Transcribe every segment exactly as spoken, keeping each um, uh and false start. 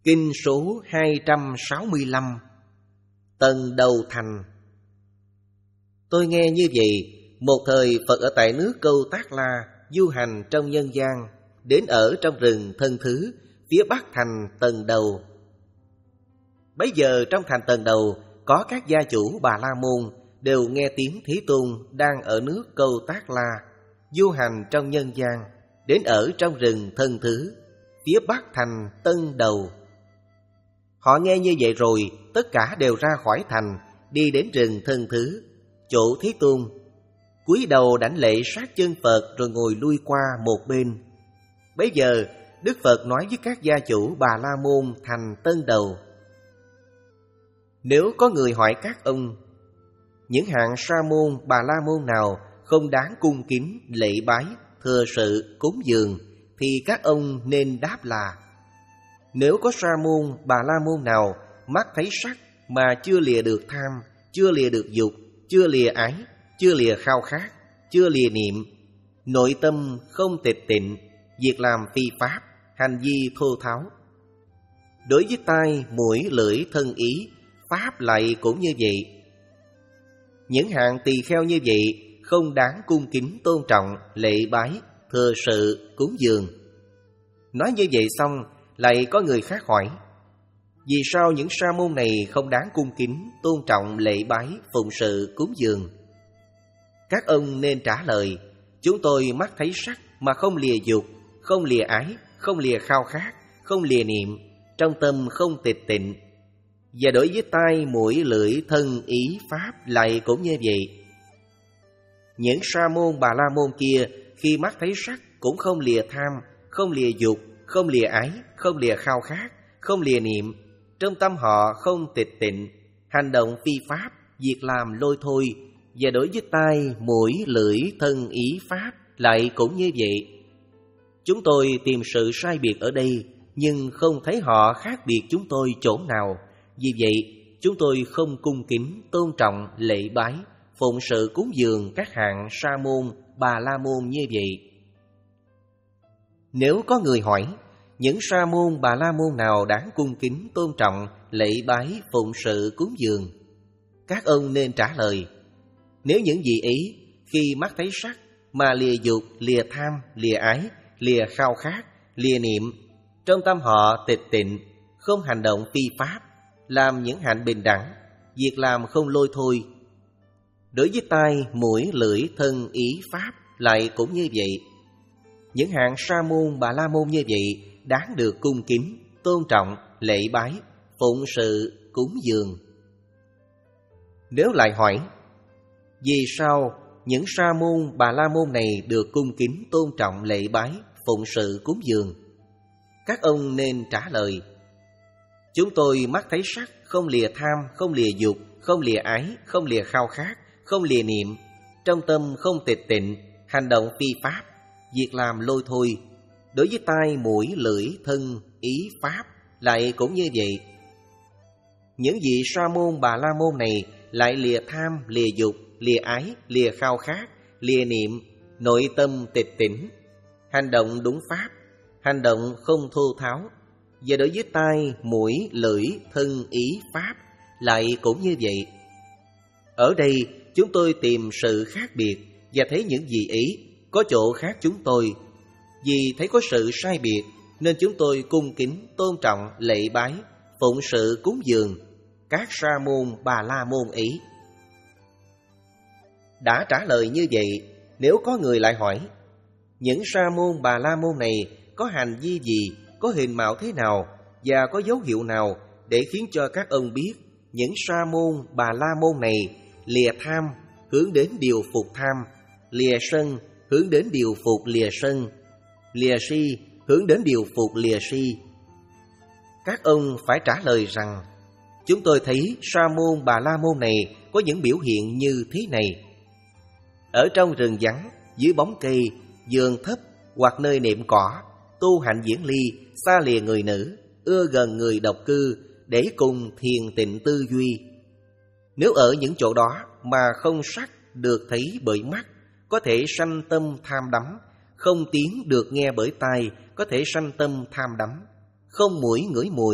Kinh số hai trăm sáu mươi lăm. Tần Đầu Thành. Tôi nghe như vậy, một thời Phật ở tại nước Câu Tác La du hành trong nhân gian, đến ở trong rừng Thân Thứ, phía bắc thành Tần Đầu. Bấy giờ trong thành Tần Đầu có các gia chủ Bà La Môn đều nghe tiếng Thế Tôn đang ở nước Câu Tác La du hành trong nhân gian, đến ở trong rừng Thân Thứ, phía bắc thành Tân Đầu. Họ nghe như vậy rồi, tất cả đều ra khỏi thành, đi đến rừng Thân Thứ, chỗ Thế Tôn, cúi đầu đảnh lễ sát chân Phật rồi ngồi lui qua một bên. Bấy giờ Đức Phật nói với các gia chủ Bà La Môn thành Tân Đầu: Nếu có người hỏi các ông, những hạng sa môn Bà La Môn nào không đáng cung kính lễ bái, thừa sự, cúng dường, thì các ông nên đáp là: Nếu có sa môn Bà La Môn nào mắt thấy sắc mà chưa lìa được tham, chưa lìa được dục, chưa lìa ái, chưa lìa khao khát, chưa lìa niệm, nội tâm không tịch tịnh, việc làm phi pháp, hành vi thô tháo. Đối với tai, mũi, lưỡi, thân, ý, pháp lại cũng như vậy. Những hạng tỳ kheo như vậy không đáng cung kính tôn trọng, lễ bái, thừa sự, cúng dường. Nói như vậy xong, lại có người khác hỏi: Vì sao những sa môn này không đáng cung kính, tôn trọng, lễ bái, phụng sự, cúng dường? Các ông nên trả lời: Chúng tôi mắt thấy sắc mà không lìa dục, không lìa ái, không lìa khao khát, không lìa niệm, trong tâm không tịch tịnh. Và đối với tai, mũi, lưỡi, thân, ý, pháp lại cũng như vậy. Những sa môn Bà La Môn kia khi mắt thấy sắc cũng không lìa tham, không lìa dục, không lìa ái, không lìa khao khát, không lìa niệm, trong tâm họ không tịch tịnh, hành động phi pháp, việc làm lôi thôi. Và đối với tai, mũi, lưỡi, thân, ý, pháp lại cũng như vậy. Chúng tôi tìm sự sai biệt ở đây, nhưng không thấy họ khác biệt chúng tôi chỗ nào. Vì vậy, chúng tôi không cung kính, tôn trọng, lễ bái, phụng sự cúng dường các hạng sa môn, Bà La Môn như vậy. Nếu có người hỏi, những sa môn Bà La Môn nào đáng cung kính, tôn trọng, lễ bái, phụng sự cúng dường? Các ông nên trả lời: Nếu những vị ấy khi mắt thấy sắc mà lìa dục, lìa tham, lìa ái, lìa khao khát, lìa niệm, trong tâm họ tịch tịnh, không hành động phi pháp, làm những hạnh bình đẳng, việc làm không lôi thôi. Đối với tai, mũi, lưỡi, thân, ý, pháp lại cũng như vậy. Những hạng sa môn Bà La Môn như vậy đáng được cung kính, tôn trọng, lễ bái, phụng sự, cúng dường. Nếu lại hỏi: Vì sao những sa môn Bà La Môn này được cung kính, tôn trọng, lễ bái, phụng sự, cúng dường? Các ông nên trả lời: Chúng tôi mắt thấy sắc, không lìa tham, không lìa dục, không lìa ái, không lìa khao khát, không lìa niệm, trong tâm không tịch tịnh, hành động phi pháp, việc làm lôi thôi. Đối với tai, mũi, lưỡi, thân, ý, pháp lại cũng như vậy. Những vị sa môn Bà La Môn này lại lìa tham, lìa dục, lìa ái, lìa khao khát, lìa niệm, nội tâm tịch tịnh, hành động đúng pháp, hành động không thô tháo. Và đối với tai, mũi, lưỡi, thân, ý, pháp lại cũng như vậy. Ở đây chúng tôi tìm sự khác biệt và thấy những gì ấy có chỗ khác chúng tôi. Vì thấy có sự sai biệt nên chúng tôi cung kính, tôn trọng, lễ bái, phụng sự cúng dường các sa môn Bà La Môn ấy. Đã trả lời như vậy, nếu có người lại hỏi: Những sa môn Bà La Môn này có hành vi gì, có hình mạo thế nào và có dấu hiệu nào để khiến cho các ông biết những sa môn Bà La Môn này lìa tham, hướng đến điều phục tham, lìa sân, hướng đến điều phục lìa sân, lìa si, hướng đến điều phục lìa si? Các ông phải trả lời rằng: Chúng tôi thấy sa môn Bà La Môn này có những biểu hiện như thế này. Ở trong rừng vắng, dưới bóng cây, vườn thấp hoặc nơi nệm cỏ, tu hạnh diễn ly, xa lìa người nữ, ưa gần người độc cư, để cùng thiền tịnh tư duy. Nếu ở những chỗ đó mà không sắc được thấy bởi mắt, có thể sanh tâm tham đắm, không tiếng được nghe bởi tai, có thể sanh tâm tham đắm, không mũi ngửi mùi,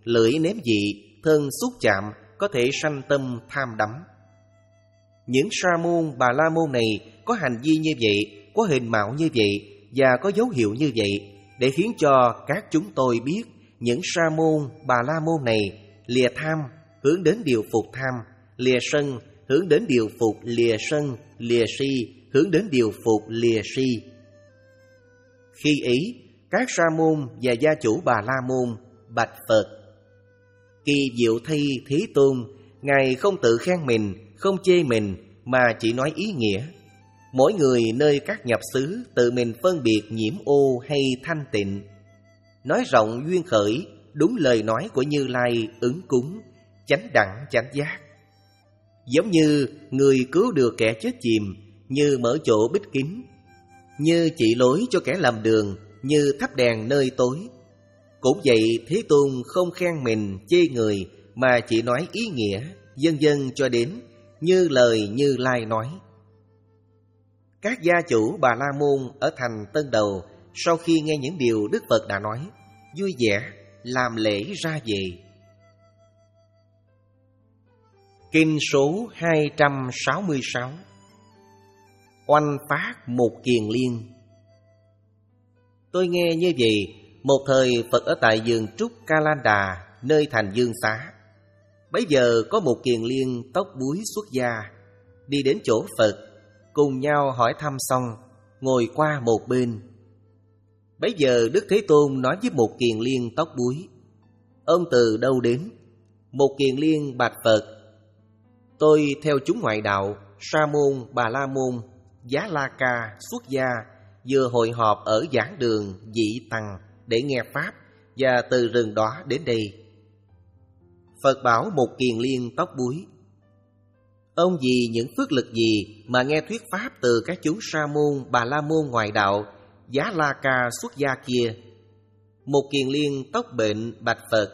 lưỡi nếm vị, thân xúc chạm có thể sanh tâm tham đắm. Những sa môn Bà La Môn này có hành vi như vậy, có hình mạo như vậy và có dấu hiệu như vậy, để khiến cho các chúng tôi biết những sa môn Bà La Môn này lìa tham, hướng đến điều phục tham, lìa sân, hướng đến điều phục lìa sân, lìa si, hướng đến điều phục lìa si. Khi ấy, các sa môn và gia chủ Bà La Môn bạch Phật: Kỳ diệu thay Thế Tôn, Ngài không tự khen mình, không chê mình, mà chỉ nói ý nghĩa. Mỗi người nơi các nhập xứ tự mình phân biệt nhiễm ô hay thanh tịnh. Nói rộng duyên khởi, đúng lời nói của Như Lai ứng cúng, chánh đẳng chánh giác. Giống như người cứu được kẻ chết chìm, như mở chỗ bích kín, như chỉ lối cho kẻ lầm đường, như thắp đèn nơi tối. Cũng vậy, Thế Tôn không khen mình, chê người, mà chỉ nói ý nghĩa, vân vân cho đến như lời Như Lai nói. Các gia chủ Bà La Môn ở thành Tân Đầu sau khi nghe những điều Đức Phật đã nói, vui vẻ làm lễ ra về. Kinh số hai trăm sáu mươi sáu. Oanh phát một kiền liên. Tôi nghe như vậy, một thời Phật ở tại vườn trúc Ca Lan Đà, nơi thành Dương Xá. Bấy giờ có một kiền liên tóc búi xuất gia đi đến chỗ Phật, cùng nhau hỏi thăm xong, ngồi qua một bên. Bấy giờ Đức Thế Tôn nói với một kiền liên tóc búi: Ông từ đâu đến? Một kiền liên bạch Phật: Tôi theo chúng ngoại đạo, Sa môn, Bà La Môn, Giá La Ca xuất gia, vừa hội họp ở giảng đường Dị Tăng để nghe pháp, và từ rừng đó đến đây. Phật bảo một kiền liên tóc búi: Ông vì những phước lực gì mà nghe thuyết pháp từ các chúng Sa môn, Bà La Môn ngoại đạo, Giá La Ca xuất gia kia? Một kiền liên tóc bệnh bạch Phật: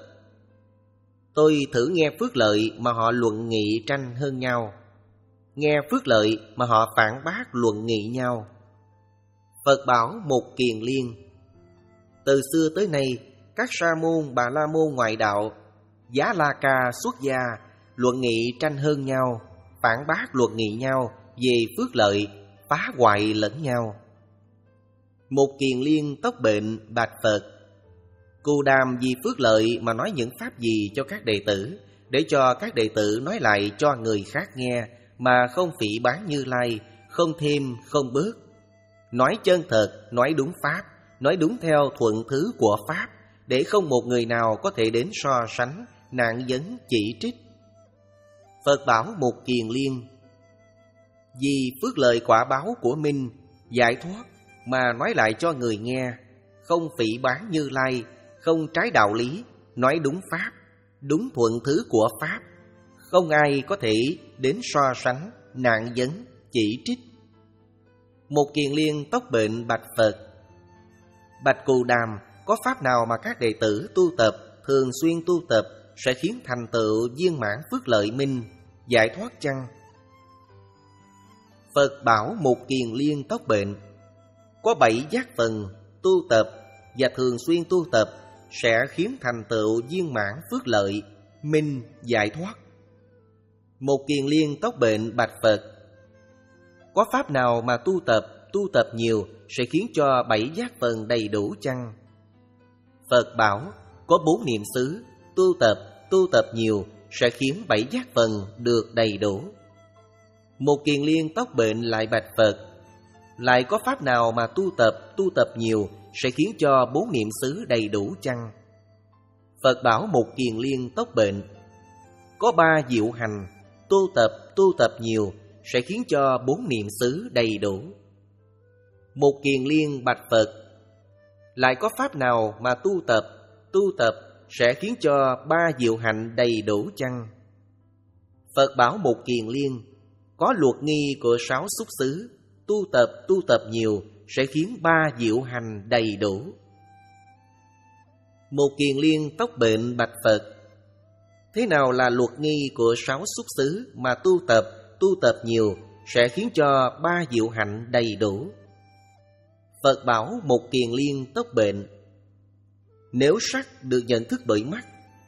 Tôi thử nghe phước lợi mà họ luận nghị tranh hơn nhau, nghe phước lợi mà họ phản bác luận nghị nhau. Phật bảo một kiền liên: Từ xưa tới nay, các Sa môn, Bà La Môn ngoại đạo, Giá La Ca xuất gia luận nghị tranh hơn nhau, phản bác luận nghị nhau về phước lợi, phá hoại lẫn nhau. Một kiền liên tóc bệnh bạch Phật: Cù đàm vì phước lợi mà nói những pháp gì cho các đệ tử, để cho các đệ tử nói lại cho người khác nghe, mà không phỉ báng Như Lai, không thêm không bớt. Nói chân thật, nói đúng pháp, nói đúng theo thuận thứ của pháp, để không một người nào có thể đến so sánh, nạn vấn chỉ trích. Phật bảo một kiền liên: Vì phước lợi quả báo của mình, giải thoát, mà nói lại cho người nghe, không phỉ báng Như Lai, không trái đạo lý, nói đúng pháp, đúng thuận thứ của pháp, không ai có thể đến so sánh, nạn vấn chỉ trích. Một kiền liên tóc bệnh bạch Phật: Bạch Cù Đàm, có pháp nào mà các đệ tử tu tập, thường xuyên tu tập, sẽ khiến thành tựu viên mãn phước lợi minh, giải thoát chăng? Phật bảo một kiền liên tóc bệnh: Có bảy giác phần tu tập và thường xuyên tu tập sẽ khiến thành tựu viên mãn phước lợi, minh, giải thoát. Một kiền liên tóc bệnh bạch Phật: Có pháp nào mà tu tập, tu tập nhiều sẽ khiến cho bảy giác phần đầy đủ chăng? Phật bảo: Có bốn niệm xứ, tu tập, tu tập nhiều sẽ khiến bảy giác phần được đầy đủ. Một kiền liên tóc bệnh lại bạch Phật: Lại có pháp nào mà tu tập, tu tập nhiều sẽ khiến cho bốn niệm xứ đầy đủ chăng? Phật bảo một kiền liên tóc bệnh: Có ba diệu hành, tu tập, tu tập nhiều sẽ khiến cho bốn niệm xứ đầy đủ. Một kiền liên bạch Phật: Lại có pháp nào mà tu tập, tu tập sẽ khiến cho ba diệu hạnh đầy đủ chăng? Phật bảo một kiền liên: Có luật nghi của sáu xúc xứ, tu tập, tu tập nhiều sẽ khiến ba diệu hành đầy đủ. Một kiền liên tóc bệnh bạch Phật: Thế nào là luật nghi của sáu xúc xứ mà tu tập, tu tập nhiều sẽ khiến cho ba diệu hạnh đầy đủ? Phật bảo một kiền liên tóc bệnh: Nếu sắc được nhận thức bởi mắt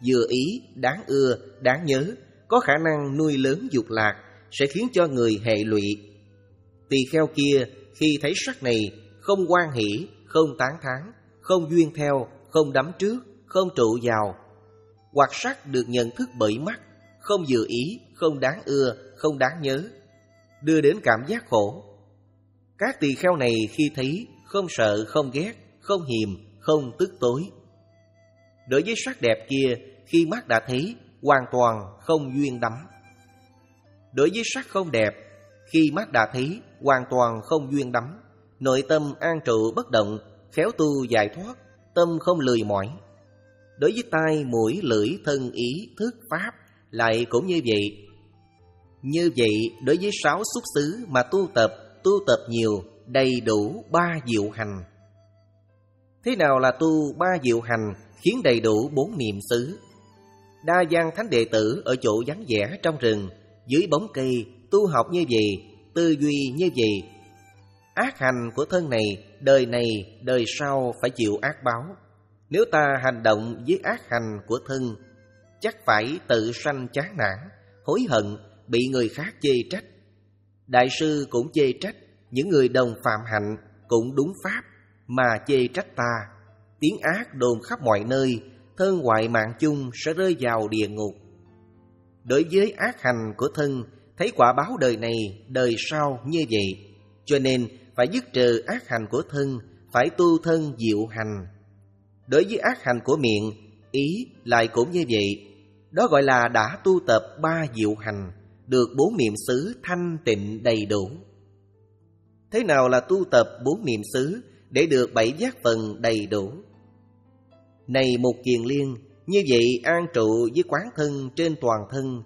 vừa ý, đáng ưa, đáng nhớ, có khả năng nuôi lớn dục lạc, sẽ khiến cho người hệ lụy. Tỳ kheo kia khi thấy sắc này, không hoan hỷ, không tán thán, không duyên theo, không đắm trước, không trụ vào. Hoặc sắc được nhận thức bởi mắt, không vừa ý, không đáng ưa, không đáng nhớ, đưa đến cảm giác khổ. Các tỳ kheo này khi thấy, không sợ, không ghét, không hiềm, không tức tối. Đối với sắc đẹp kia, khi mắt đã thấy, hoàn toàn không duyên đắm. Đối với sắc không đẹp, khi mắt đã thấy, hoàn toàn không duyên đắm. Nội tâm an trụ bất động, khéo tu giải thoát, tâm không lười mỏi. Đối với tai, mũi, lưỡi, thân, ý, thức, pháp lại cũng như vậy. Như vậy, đối với sáu xúc xứ mà tu tập, tu tập nhiều, đầy đủ ba diệu hành. Thế nào là tu ba diệu hành khiến đầy đủ bốn niệm xứ? Đa Văn Thánh đệ tử ở chỗ vắng vẻ trong rừng, dưới bóng cây, tu học như vậy, tư duy như vậy. Ác hành của thân này, đời này, đời sau phải chịu ác báo. Nếu ta hành động với ác hành của thân, chắc phải tự sanh chán nản, hối hận, bị người khác chê trách. Đại sư cũng chê trách, những người đồng phạm hạnh cũng đúng pháp mà chê trách ta. Tiếng ác đồn khắp mọi nơi, thân hoại mạng chung sẽ rơi vào địa ngục. Đối với ác hành của thân, thấy quả báo đời này, đời sau như vậy. Cho nên phải dứt trừ ác hành của thân, phải tu thân diệu hành. Đối với ác hành của miệng, ý lại cũng như vậy. Đó gọi là đã tu tập ba diệu hành, được bốn niệm xứ thanh tịnh đầy đủ. Thế nào là tu tập bốn niệm xứ để được bảy giác phần đầy đủ? Này Mục Kiền Liên, như vậy an trụ với quán thân trên toàn thân.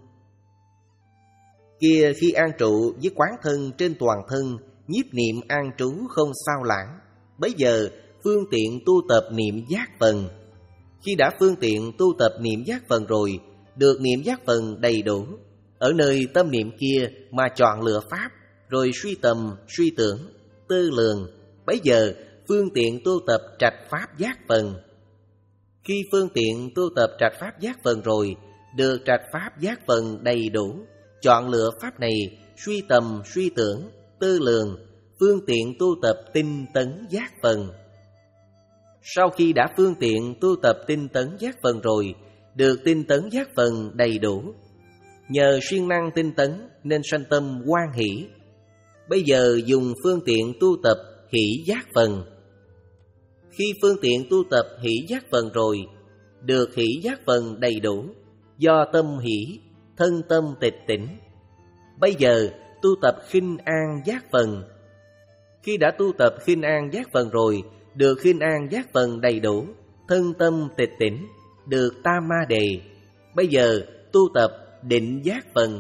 Kia khi an trụ với quán thân trên toàn thân, nhiếp niệm an trú không sao lãng. Bấy giờ phương tiện tu tập niệm giác phần. Khi đã phương tiện tu tập niệm giác phần rồi, được niệm giác phần đầy đủ, ở nơi tâm niệm kia mà chọn lựa pháp, rồi suy tầm, suy tưởng, tư lường. Bấy giờ phương tiện tu tập trạch pháp giác phần. Khi phương tiện tu tập trạch pháp giác phần rồi, được trạch pháp giác phần đầy đủ, chọn lựa pháp này, suy tầm, suy tưởng, tư lường, phương tiện tu tập tinh tấn giác phần. Sau khi đã phương tiện tu tập tinh tấn giác phần rồi, được tinh tấn giác phần đầy đủ, nhờ siêng năng tinh tấn nên sanh tâm hoan hỷ. Bây giờ dùng phương tiện tu tập hỷ giác phần. Khi phương tiện tu tập hỷ giác phần rồi, được hỷ giác phần đầy đủ, do tâm hỷ, thân tâm tịch tỉnh. Bây giờ tu tập khinh an giác phần. Khi đã tu tập khinh an giác phần rồi, được khinh an giác phần đầy đủ, thân tâm tịch tỉnh, được tam ma đề. Bây giờ tu tập định giác phần.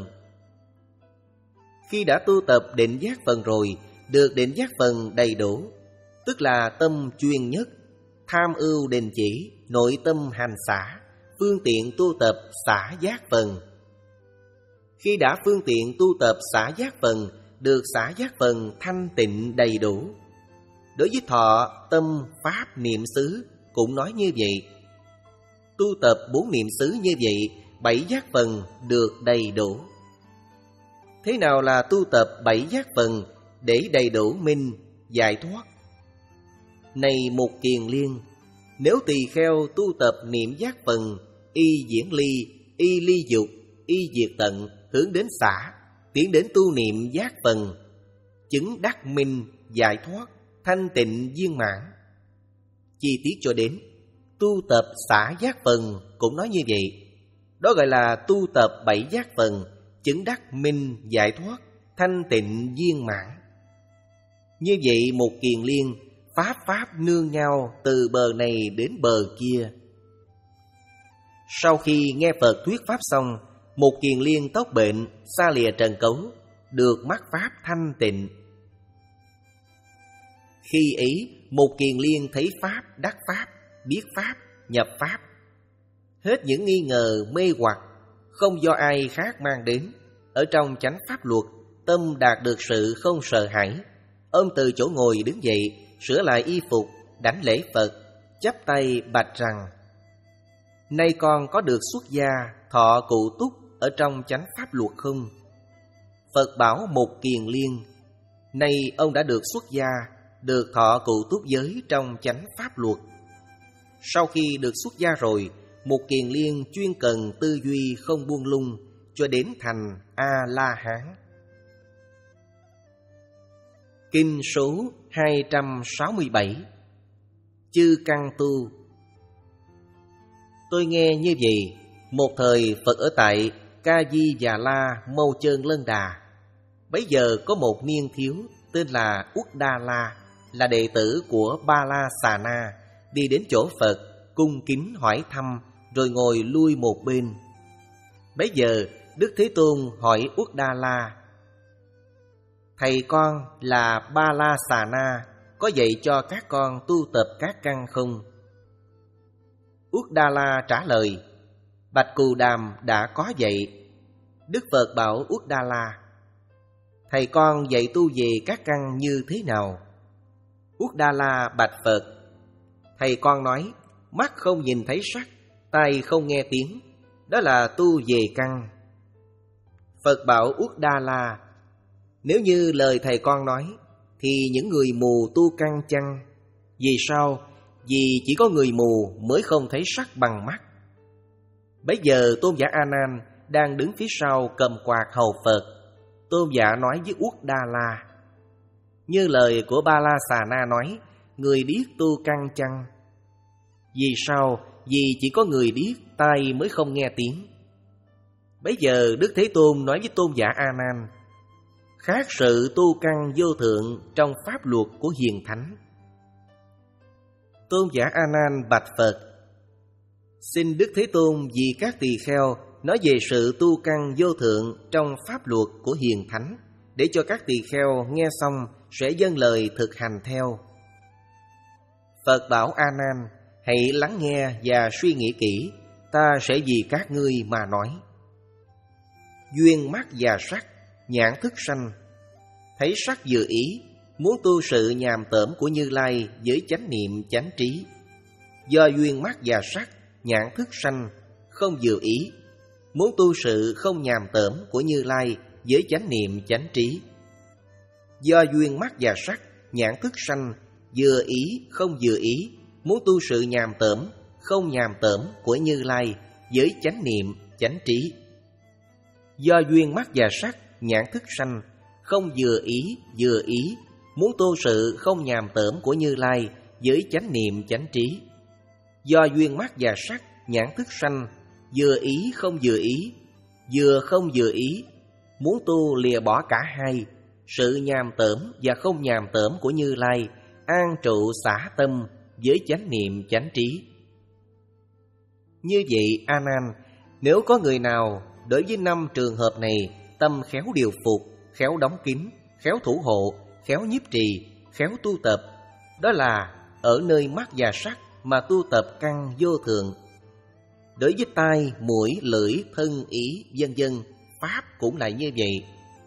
Khi đã tu tập định giác phần rồi, được định giác phần đầy đủ, tức là tâm chuyên nhất, tham ưu đình chỉ, nội tâm hành xả, phương tiện tu tập xả giác phần. Khi đã phương tiện tu tập xả giác phần, được xả giác phần thanh tịnh đầy đủ. Đối với thọ, tâm, pháp, niệm xứ cũng nói như vậy. Tu tập bốn niệm xứ như vậy, bảy giác phần được đầy đủ. Thế nào là tu tập bảy giác phần để đầy đủ minh, giải thoát? Này Mục Kiền Liên, nếu tỳ kheo tu tập niệm giác phần, y diễn ly, y ly dục, y diệt tận, hướng đến xả, tiến đến tu niệm giác phần, chứng đắc minh, giải thoát, thanh tịnh viên mãn. Chi tiết cho đến tu tập xả giác phần cũng nói như vậy. Đó gọi là tu tập bảy giác phần, chứng đắc minh, giải thoát, thanh tịnh viên mãn. Như vậy Mục Kiền Liên, pháp pháp nương nhau từ bờ này đến bờ kia. Sau khi nghe Phật thuyết pháp xong, Mục Kiền Liên tóc bệnh, xa lìa trần cấu, được mắc pháp thanh tịnh. Khi ấy Mục Kiền Liên thấy pháp, đắc pháp, biết pháp, nhập pháp. Hết những nghi ngờ mê hoặc, không do ai khác mang đến. Ở trong chánh pháp luật, tâm đạt được sự không sợ hãi. Ôm từ chỗ ngồi đứng dậy, sửa lại y phục, đảnh lễ Phật, chắp tay bạch rằng: Nay con có được xuất gia, thọ cụ túc ở trong chánh pháp luật không? Phật bảo Mục Kiền Liên: nay ông đã được xuất gia, được thọ cụ túc giới trong chánh pháp luật. Sau khi được xuất gia rồi, Mục Kiền Liên chuyên cần tư duy không buông lung cho đến thành A-la-hán. Kinh số hai trăm sáu mươi bảy. Chư căn tu. Tôi nghe như vậy, một thời Phật ở tại Ca Di Già La Mâu Chơn Lân Đà. Bấy giờ có một niên thiếu tên là Uất Đa La, là đệ tử của Ba La Xà Na, đi đến chỗ Phật cung kính hỏi thăm, rồi ngồi lui một bên. Bấy giờ Đức Thế Tôn hỏi Uất Đa La: thầy con là Ba La Xà Na có dạy cho các con tu tập các căn không? Uất Đa La trả lời: Bạch Cù Đàm đã có dạy. Đức Phật bảo Uất Đa La: thầy con dạy tu về các căn như thế nào? Uất Đa La bạch Phật: thầy con nói mắt không nhìn thấy sắc, tai không nghe tiếng, đó là tu về căn. Phật bảo Uất Đa La: nếu như lời thầy con nói, thì những người mù tu căn chăng? Vì sao? Vì chỉ có người mù mới không thấy sắc bằng mắt. Bấy giờ Tôn giả A Nan đang đứng phía sau cầm quạt hầu Phật. Tôn giả nói với Uất Đa La: như lời của Ba La Xà Na nói, người điếc tu căn chăng? Vì sao? Vì chỉ có người điếc, tai mới không nghe tiếng. Bấy giờ Đức Thế Tôn nói với Tôn giả A Nan: khác sự tu căn vô thượng trong pháp luật của hiền thánh. Tôn giả A Nan bạch Phật: xin Đức Thế Tôn vì các tỳ kheo nói về sự tu căn vô thượng trong pháp luật của hiền thánh, để cho các tỳ kheo nghe xong sẽ dâng lời thực hành theo. Phật bảo A Nan: hãy lắng nghe và suy nghĩ kỹ, ta sẽ vì các ngươi mà nói. Duyên mắt và sắc, nhãn thức sanh. Thấy sắc vừa ý, muốn tu sự nhàm tởm của Như Lai với chánh niệm chánh trí. Do duyên mắt và sắc, nhãn thức sanh, không vừa ý, muốn tu sự không nhàm tởm của Như Lai với chánh niệm chánh trí. Do duyên mắt và sắc, nhãn thức sanh, vừa ý không vừa ý, muốn tu sự nhàm tởm không nhàm tởm của Như Lai với chánh niệm chánh trí. Do duyên mắt và sắc, nhãn thức sanh, không vừa ý vừa ý, muốn tu sự không nhàm tởm của Như Lai với chánh niệm chánh trí. Do duyên mắt và sắc, nhãn thức sanh, vừa ý không vừa ý, vừa không vừa ý, muốn tu lìa bỏ cả hai, sự nhàm tởm và không nhàm tởm của Như Lai, an trụ xả tâm với chánh niệm chánh trí. Như vậy A Nan, nếu có người nào đối với năm trường hợp này tâm khéo điều phục, khéo đóng kín, khéo thủ hộ, khéo nhiếp trì, khéo tu tập, đó là ở nơi mắt và sắc mà tu tập căn vô thượng. Đối với tai, mũi, lưỡi, thân, ý, vân vân, pháp cũng là như vậy.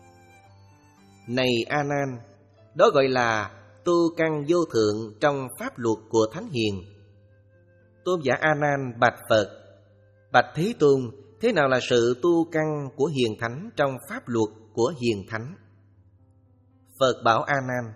Này A Nan, đó gọi là tu căn vô thượng trong pháp luật của Thánh Hiền. Tôn giả A Nan bạch Phật: bạch Thế Tôn, thế nào là sự tu căn của hiền thánh trong pháp luật của hiền thánh? Phật bảo A Nan: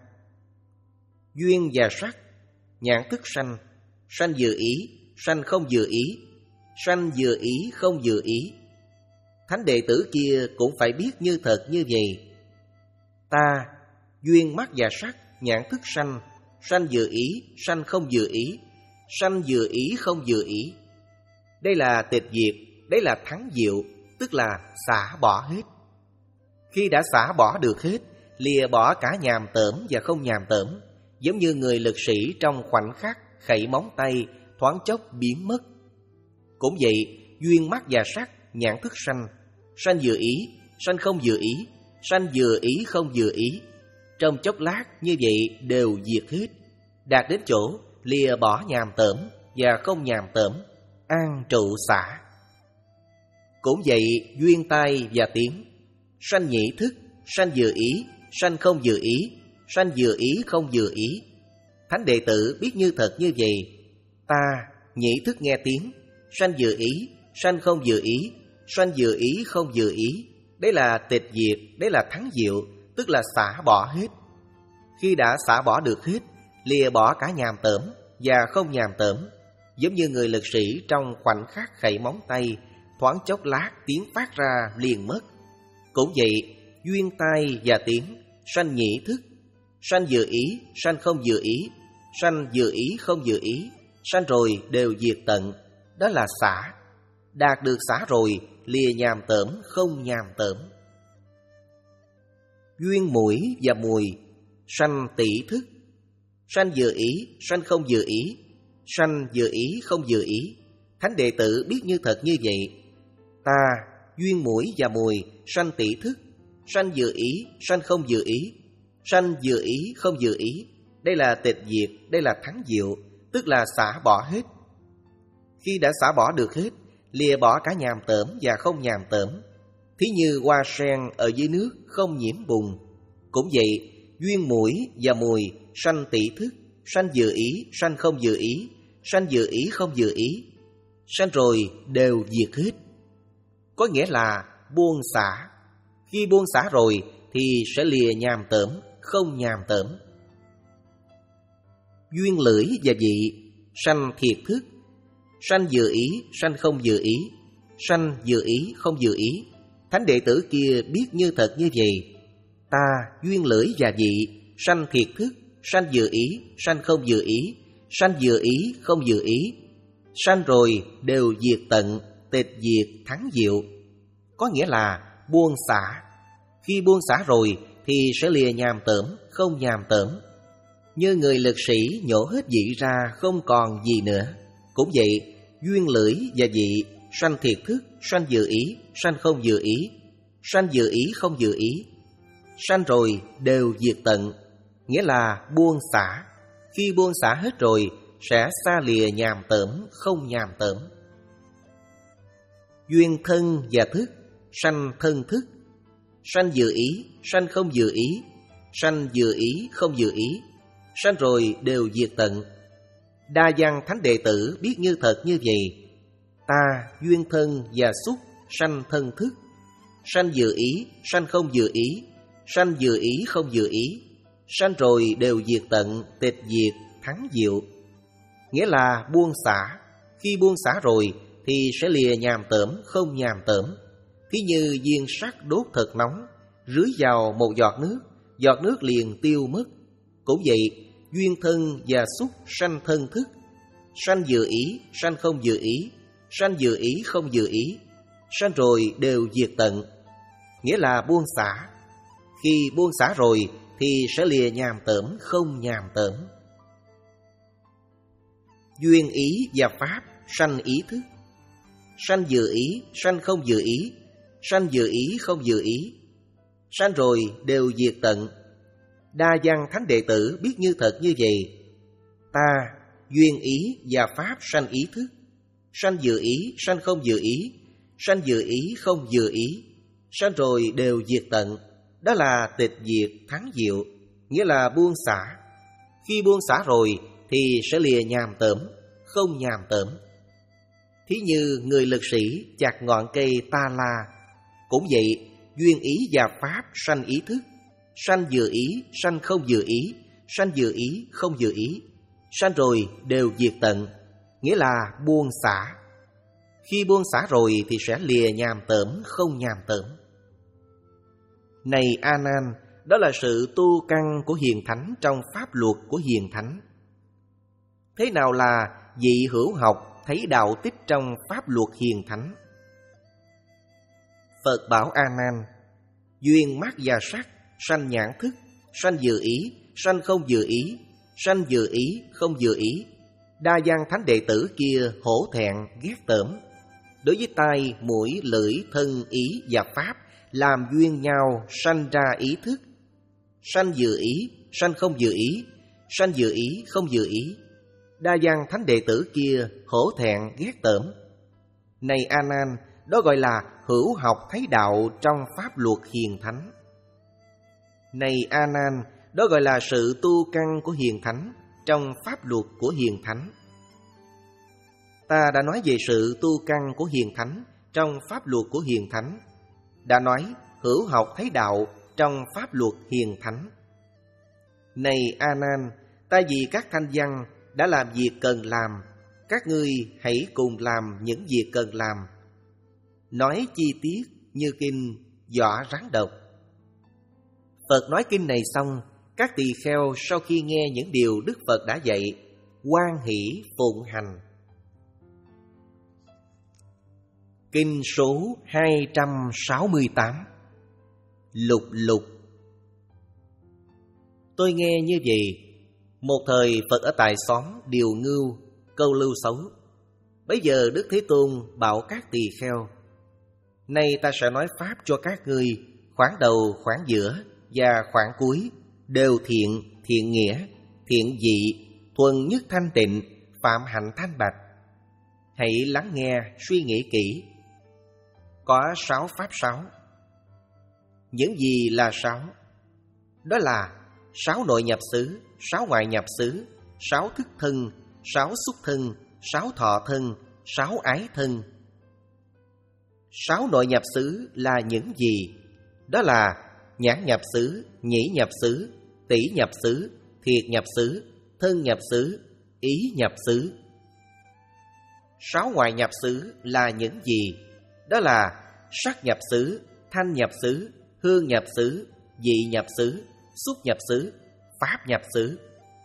duyên và sắc, nhãn thức sanh, sanh vừa ý, sanh không vừa ý, sanh vừa ý không vừa ý. Thánh đệ tử kia cũng phải biết như thật như vậy. Ta, duyên mắt và sắc, nhãn thức sanh, sanh vừa ý, sanh không vừa ý, sanh vừa ý không vừa ý. Đây là tịch diệt, đấy là thắng diệu, tức là xả bỏ hết. Khi đã xả bỏ được hết, lìa bỏ cả nhàm tởm và không nhàm tởm, giống như người lực sĩ trong khoảnh khắc khẩy móng tay, thoáng chốc biến mất. Cũng vậy, duyên mắt và sắc, nhãn thức sanh, sanh vừa ý, sanh không vừa ý, sanh vừa ý không vừa ý, trong chốc lát như vậy đều diệt hết, đạt đến chỗ lìa bỏ nhàm tởm và không nhàm tởm, an trụ xả. Cũng vậy, duyên tai và tiếng, sanh nhĩ thức, sanh vừa ý, sanh không vừa ý, sanh vừa ý không vừa ý. Thánh đệ tử biết như thật như vậy. Ta, nhĩ thức nghe tiếng, sanh vừa ý, sanh không vừa ý, sanh vừa ý không vừa ý. Đấy là tịch diệt, đấy là thắng diệu, tức là xả bỏ hết. Khi đã xả bỏ được hết, lìa bỏ cả nhàm tởm và không nhàm tởm, giống như người lực sĩ trong khoảnh khắc khẩy móng tay, thoáng chốc lát tiếng phát ra liền mất. Cũng vậy, duyên tai và tiếng, sanh nhĩ thức, sanh vừa ý, sanh không vừa ý, sanh vừa ý không vừa ý, sanh rồi đều diệt tận, đó là xả. Đạt được xả rồi, lìa nhàm tởm không nhàm tởm. Duyên mũi và mùi, sanh tỷ thức, sanh vừa ý, sanh không vừa ý, sanh vừa ý không vừa ý. Thánh đệ tử biết như thật như vậy. Ta, duyên mũi và mùi, sanh tỷ thức, sanh vừa ý, sanh không vừa ý, sanh vừa ý không vừa ý. Đây là tịch diệt, đây là thắng diệu, tức là xả bỏ hết. Khi đã xả bỏ được hết, lìa bỏ cả nhàm tởm và không nhàm tởm. Thí như hoa sen ở dưới nước không nhiễm bùn. Cũng vậy, duyên mũi và mùi, sanh tỷ thức, sanh vừa ý, sanh không vừa ý, sanh vừa ý không vừa ý, sanh rồi đều diệt hết. Có nghĩa là buông xả. Khi buông xả rồi thì sẽ lìa nhàm tởm, không nhàm tởm. Duyên lưỡi và vị, sanh thiệt thức, sanh vừa ý, sanh không vừa ý, sanh vừa ý không vừa ý. Thánh đệ tử kia biết như thật như vậy. Ta, duyên lưỡi và vị, sanh thiệt thức, sanh vừa ý, sanh không vừa ý, sanh vừa ý không vừa ý, sanh rồi đều diệt tận, tịch diệt thắng diệu. Có nghĩa là buông xả. Khi buông xả rồi thì sẽ lìa nhàm tởm, không nhàm tởm. Như người lực sĩ nhổ hết vị ra không còn gì nữa. Cũng vậy, duyên lưỡi và vị, sanh thiệt thức, sanh vừa ý, sanh không vừa ý, sanh vừa ý không vừa ý, sanh rồi đều diệt tận, nghĩa là buông xả. Khi buông xả hết rồi sẽ xa lìa nhàm tởm, không nhàm tởm. Duyên thân và thức, sanh thân thức, sanh vừa ý, sanh không vừa ý, sanh vừa ý không vừa ý, sanh rồi đều diệt tận. Đa văn thánh đệ tử biết như thật như vậy. Ta, duyên thân và xúc, sanh thân thức, sanh vừa ý, sanh không vừa ý, sanh vừa ý không vừa ý, sanh rồi đều diệt tận, tịch diệt thắng diệu. Nghĩa là buông xả. Khi buông xả rồi thì sẽ lìa nhàm tởm, không nhàm tởm. Thí như viên sắt đốt thật nóng, rưới vào một giọt nước, giọt nước liền tiêu mất. Cũng vậy, duyên thân và xúc sanh thân thức, sanh vừa ý, sanh không vừa ý, sanh vừa ý không vừa ý, sanh rồi đều diệt tận, nghĩa là buông xả. Khi buông xả rồi thì sẽ lìa nhàm tởm, không nhàm tởm. Duyên ý và pháp, sanh ý thức, sanh vừa ý, sanh không vừa ý, sanh vừa ý không vừa ý, sanh rồi đều diệt tận. Đa văn thánh đệ tử biết như thật như vậy. Ta, duyên ý và pháp sanh ý thức, sanh vừa ý, sanh không vừa ý, sanh vừa ý không vừa ý, sanh rồi đều diệt tận. Đó là tịch diệt thắng diệu, nghĩa là buông xả. Khi buông xả rồi thì sẽ lìa nhàm tởm, không nhàm tởm. Thí như người lực sĩ chặt ngọn cây ta la. Cũng vậy, duyên ý và pháp sanh ý thức, sanh vừa ý, sanh không vừa ý, sanh vừa ý không vừa ý, sanh rồi đều diệt tận, nghĩa là buông xả. Khi buông xả rồi thì sẽ lìa nhàm tởm, không nhàm tởm. Này A Nan, đó là sự tu căn của hiền thánh trong pháp luật của hiền thánh. Thế nào là vị hữu học thấy đạo tích trong pháp luật hiền thánh? Phật bảo A Nan, duyên mắt và sắc sanh nhãn thức, sanh vừa ý, sanh không vừa ý, sanh vừa ý không vừa ý. Đa văn thánh đệ tử kia hổ thẹn ghét tởm. Đối với tai, mũi, lưỡi, thân, ý và pháp làm duyên nhau sanh ra ý thức, sanh vừa ý, sanh không vừa ý, sanh vừa ý không vừa ý. Đa văn thánh đệ tử kia hổ thẹn ghét tởm. Này A Nan, đó gọi là hữu học thấy đạo trong pháp luật hiền thánh. Này A Nan, đó gọi là sự tu căn của hiền thánh trong pháp luật của hiền thánh. Ta đã nói về sự tu căn của hiền thánh trong pháp luật của hiền thánh, đã nói hữu học thấy đạo trong pháp luật hiền thánh. Này A Nan, ta vì các thanh văn đã làm việc cần làm, các ngươi hãy cùng làm những việc cần làm. Nói chi tiết như kinh Dọa Rắn Độc. Phật nói kinh này xong, các tỳ kheo sau khi nghe những điều Đức Phật đã dạy, hoan hỷ phụng hành. Kinh số hai trăm sáu mươi tám. Lục lục. Tôi nghe như vậy, một thời Phật ở tại xóm Điều Ngưu, Câu Lưu Xấu. Bấy giờ Đức Thế Tôn bảo các tỳ kheo: nay ta sẽ nói pháp cho các ngươi, khoảng đầu, khoảng giữa và khoảng cuối đều thiện, thiện nghĩa, thiện dị, thuần nhất thanh tịnh, phạm hạnh thanh bạch. Hãy lắng nghe, suy nghĩ kỹ. Có sáu pháp sáu. Những gì là sáu? Đó là sáu nội nhập xứ, sáu ngoại nhập xứ, sáu thức thân, sáu xúc thân, sáu thọ thân, sáu ái thân. Sáu nội nhập xứ là những gì? Đó là nhãn nhập xứ, nhĩ nhập xứ, tỷ nhập xứ, thiệt nhập xứ, thân nhập xứ, ý nhập xứ. Sáu ngoại nhập xứ là những gì? Đó là sắc nhập xứ, thanh nhập xứ, hương nhập xứ, vị nhập xứ, xúc nhập xứ, pháp nhập xứ.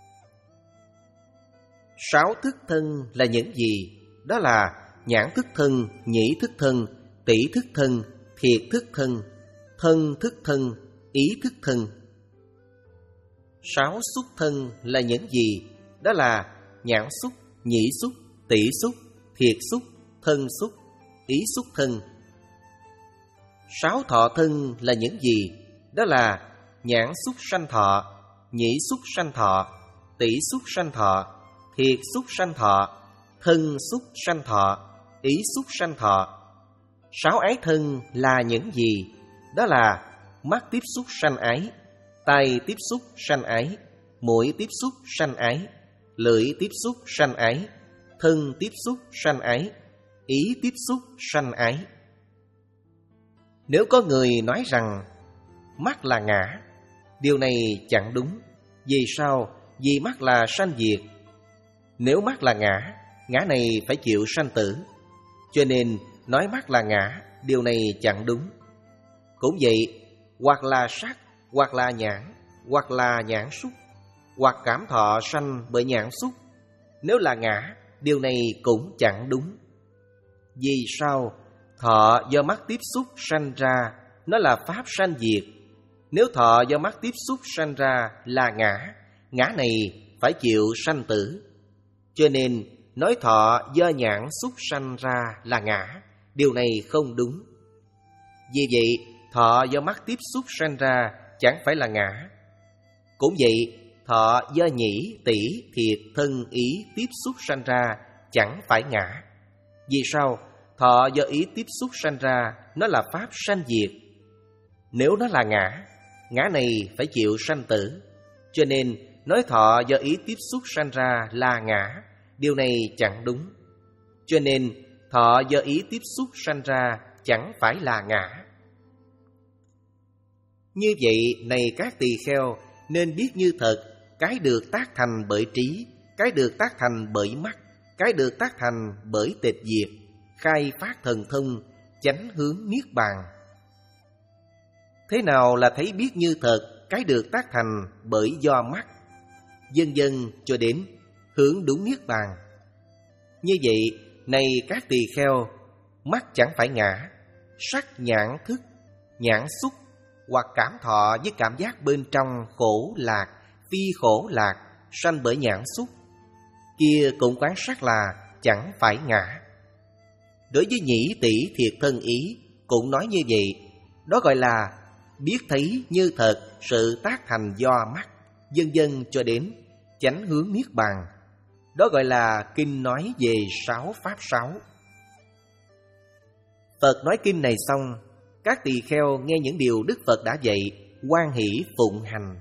Sáu thức thân là những gì? Đó là nhãn thức thân, nhĩ thức thân, tỷ thức thân, thiệt thức thân, thân thức thân, ý thức thân. Sáu xúc thân là những gì? Đó là nhãn xúc, nhĩ xúc, tỷ xúc, thiệt xúc, thân xúc, ý xúc thân. Sáu thọ thân là những gì? Đó là nhãn xúc sanh thọ, nhĩ xúc sanh thọ, tỷ xúc sanh thọ, thiệt xúc sanh thọ, thân xúc sanh thọ, ý xúc sanh thọ. Sáu ái thân là những gì? Đó là mắt tiếp xúc sanh ái, tai tiếp xúc sanh ái, mũi tiếp xúc sanh ái, lưỡi tiếp xúc sanh ái, thân tiếp xúc sanh ái, ý tiếp xúc sanh ái. Nếu có người nói rằng mắt là ngã, điều này chẳng đúng. Vì sao? Vì mắt là sanh diệt. Nếu mắt là ngã, ngã này phải chịu sanh tử. Cho nên nói mắt là ngã, điều này chẳng đúng. Cũng vậy, hoặc là sắc, hoặc là nhãn, hoặc là nhãn xúc, hoặc cảm thọ sanh bởi nhãn xúc. Nếu là ngã, điều này cũng chẳng đúng. Vì sao? Thọ do mắt tiếp xúc sanh ra, nó là pháp sanh diệt. Nếu thọ do mắt tiếp xúc sanh ra là ngã, ngã này phải chịu sanh tử. Cho nên nói thọ do nhãn xúc sanh ra là ngã, điều này không đúng. Vì vậy, thọ do mắt tiếp xúc sanh ra chẳng phải là ngã. Cũng vậy, thọ do nhĩ, tỷ, thiệt, thân, ý tiếp xúc sanh ra chẳng phải ngã. Vì sao? Thọ do ý tiếp xúc sanh ra, nó là pháp sanh diệt. Nếu nó là ngã, ngã này phải chịu sanh tử. Cho nên nói thọ do ý tiếp xúc sanh ra là ngã, điều này chẳng đúng. Cho nên thọ do ý tiếp xúc sanh ra chẳng phải là ngã. Như vậy, này các tỳ kheo, nên biết như thật, cái được tác thành bởi trí, cái được tác thành bởi mắt, cái được tác thành bởi tịch diệt, khai phát thần thông, chánh hướng niết bàn. Thế nào là thấy biết như thật, cái được tác thành bởi do mắt, vân vân cho đến hướng đúng niết bàn. Như vậy, này các tỳ kheo, mắt chẳng phải ngã, sắc nhãn thức, nhãn xúc hoặc cảm thọ với cảm giác bên trong khổ lạc, phi khổ lạc, sanh bởi nhãn xúc, kia cũng quán sát là chẳng phải ngã. Đối với nhĩ tỷ thiệt thân ý cũng nói như vậy, đó gọi là biết thấy như thật sự tác thành do mắt, vân vân cho đến chánh hướng niết bàn. Đó gọi là kinh nói về sáu pháp sáu. Phật nói kinh này xong, các tỳ kheo nghe những điều Đức Phật đã dạy, hoan hỷ phụng hành.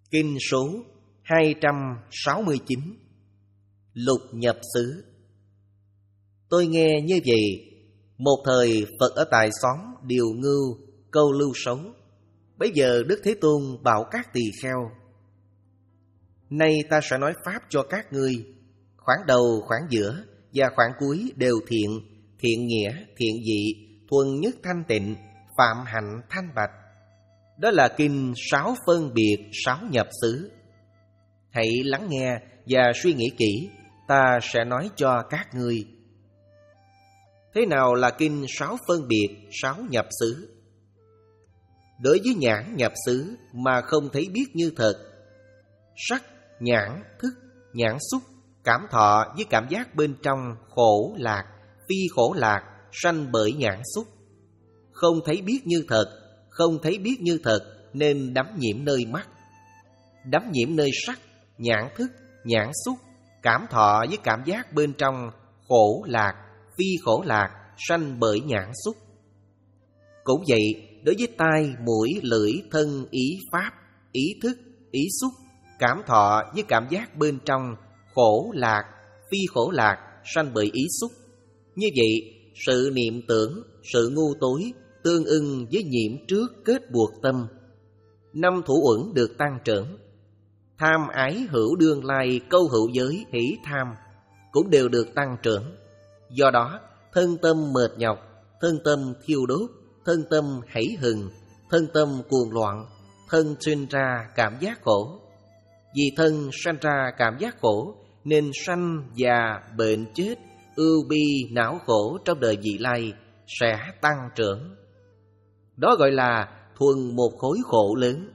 Kinh số hai trăm sáu mươi chín. Lục nhập xứ. Tôi nghe như vậy, một thời Phật ở tại xóm Điều Ngưu, Câu Lưu sống. Bấy giờ Đức Thế Tôn bảo các tỳ kheo: nay ta sẽ nói pháp cho các ngươi, khoảng đầu, khoảng giữa và khoảng cuối đều thiện, thiện nghĩa, thiện dị, thuần nhất thanh tịnh, phạm hạnh thanh bạch. Đó là kinh sáu phân biệt sáu nhập xứ. Hãy lắng nghe và suy nghĩ kỹ, ta sẽ nói cho các ngươi. Thế nào là kinh sáu phân biệt sáu nhập xứ? Đối với nhãn nhập xứ mà không thấy biết như thật, sắc, nhãn, thức, nhãn xúc, cảm thọ với cảm giác bên trong khổ lạc, phi khổ lạc, sanh bởi nhãn xúc. Không thấy biết như thật, không thấy biết như thật nên đắm nhiễm nơi mắt, đắm nhiễm nơi sắc, nhãn thức, nhãn xúc, cảm thọ với cảm giác bên trong khổ lạc, phi khổ lạc, sanh bởi nhãn xúc. Cũng vậy, đối với tai, mũi, lưỡi, thân, ý, pháp, ý thức, ý xúc, cảm thọ với cảm giác bên trong khổ lạc, phi khổ lạc, sanh bởi ý xúc. Như vậy, sự niệm tưởng, sự ngu tối tương ưng với nhiễm trước kết buộc tâm. Năm thủ uẩn được tăng trưởng. Tham ái hữu đương lai, câu hữu giới hỷ tham cũng đều được tăng trưởng. Do đó, thân tâm mệt nhọc, thân tâm thiêu đốt, thân tâm hãy hừng, thân tâm cuồng loạn, thân sinh ra cảm giác khổ. Vì thân sanh ra cảm giác khổ nên sanh già bệnh chết, ưu bi não khổ trong đời vị lai sẽ tăng trưởng. Đó gọi là thuần một khối khổ lớn.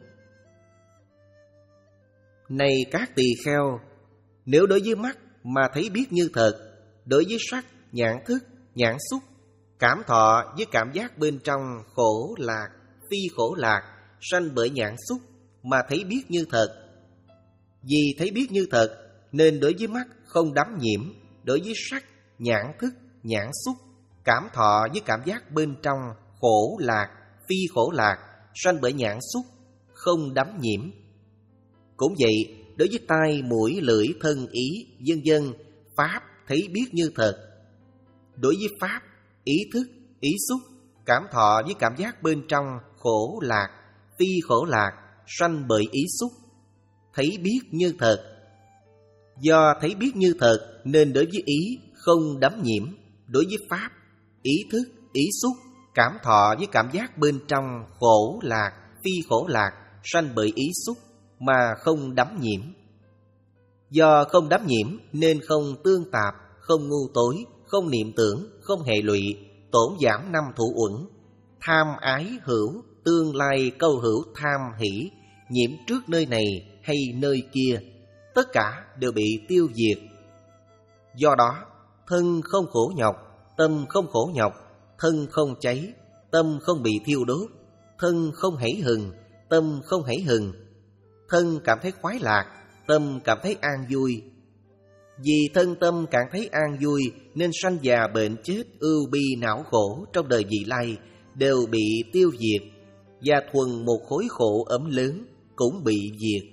Này các tỳ kheo, nếu đối với mắt mà thấy biết như thật, đối với sắc, nhãn thức, nhãn xúc, cảm thọ với cảm giác bên trong khổ lạc, phi khổ lạc, sanh bởi nhãn xúc mà thấy biết như thật. Vì thấy biết như thật nên đối với mắt không đắm nhiễm, đối với sắc, nhãn thức, nhãn xúc, cảm thọ với cảm giác bên trong khổ lạc, phi khổ lạc, sanh bởi nhãn xúc, không đắm nhiễm. Cũng vậy, đối với tai, mũi, lưỡi, thân, ý, vân vân, pháp thấy biết như thật. Đối với pháp, ý thức, ý xúc, cảm thọ với cảm giác bên trong khổ lạc, phi khổ lạc, sanh bởi ý xúc, thấy biết như thật. Do thấy biết như thật nên đối với ý không đắm nhiễm, đối với pháp, ý thức, ý xúc, cảm thọ với cảm giác bên trong khổ lạc, phi khổ lạc, sanh bởi ý xúc mà không đắm nhiễm. Do không đắm nhiễm nên không tương tạp, không ngu tối, không niệm tưởng, không hệ lụy, tổn giảm năm thủ uẩn. Tham ái hữu, tương lai câu hữu tham hỷ, nhiễm trước nơi này hay nơi kia, tất cả đều bị tiêu diệt. Do đó, thân không khổ nhọc, tâm không khổ nhọc, thân không cháy, tâm không bị thiêu đốt, thân không hãy hừng, tâm không hãy hừng, thân cảm thấy khoái lạc, tâm cảm thấy an vui. Vì thân tâm cảm thấy an vui nên sanh già bệnh chết, ưu bi não khổ trong đời vị lai đều bị tiêu diệt, và thuần một khối khổ ấm lớn cũng bị diệt.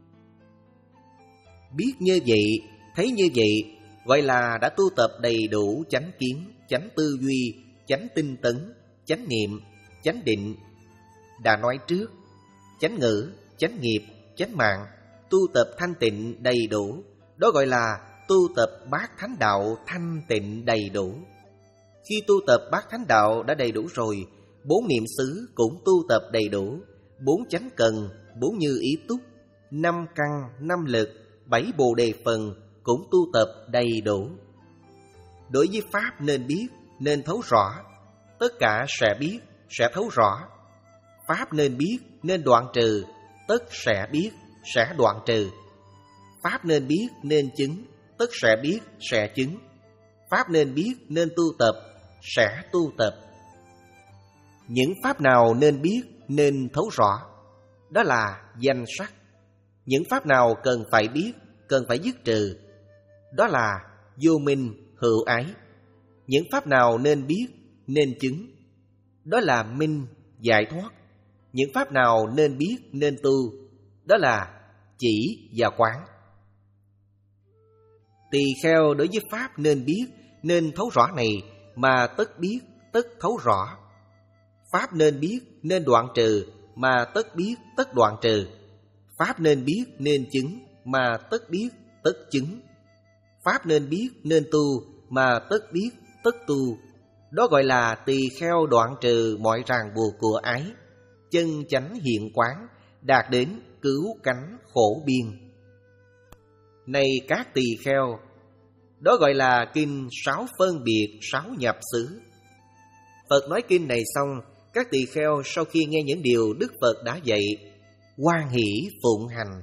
Biết như vậy, thấy như vậy, gọi là đã tu tập đầy đủ chánh kiến, chánh tư duy, chánh tinh tấn, chánh niệm, chánh định. Đã nói trước, chánh ngữ, chánh nghiệp, chánh mạng, tu tập thanh tịnh đầy đủ, đó gọi là tu tập bát thánh đạo thanh tịnh đầy đủ. Khi tu tập bát thánh đạo đã đầy đủ rồi, bốn niệm xứ cũng tu tập đầy đủ, bốn chánh cần, bốn như ý túc, năm căn, năm lực, bảy bồ đề phần cũng tu tập đầy đủ. Đối với pháp nên biết, nên thấu rõ, tất cả sẽ biết, sẽ thấu rõ. Pháp nên biết, nên đoạn trừ, tất sẽ biết, sẽ đoạn trừ. Pháp nên biết, nên chứng, tất sẽ biết, sẽ chứng. Pháp nên biết, nên tu tập, sẽ tu tập. Những pháp nào nên biết, nên thấu rõ, đó là danh sắc. Những pháp nào cần phải biết, cần phải dứt trừ, đó là vô minh, hữu ái. Những pháp nào nên biết, nên chứng, đó là minh, giải thoát. Những pháp nào nên biết, nên tu, đó là chỉ và quán. Tỳ kheo đối với pháp nên biết, nên thấu rõ này mà tất biết, tất thấu rõ. Pháp nên biết, nên đoạn trừ mà tất biết, tất đoạn trừ. Pháp nên biết, nên chứng mà tất biết, tất chứng. Pháp nên biết, nên tu mà tất biết, tất tu. Đó gọi là tỳ kheo đoạn trừ mọi ràng buộc của ái, chân chánh hiện quán, đạt đến cứu cánh khổ biên. Này các tỳ kheo, đó gọi là kinh sáu phân biệt, sáu nhập xứ. Phật nói kinh này xong, các tỳ kheo sau khi nghe những điều Đức Phật đã dạy, hoan hỷ phụng hành.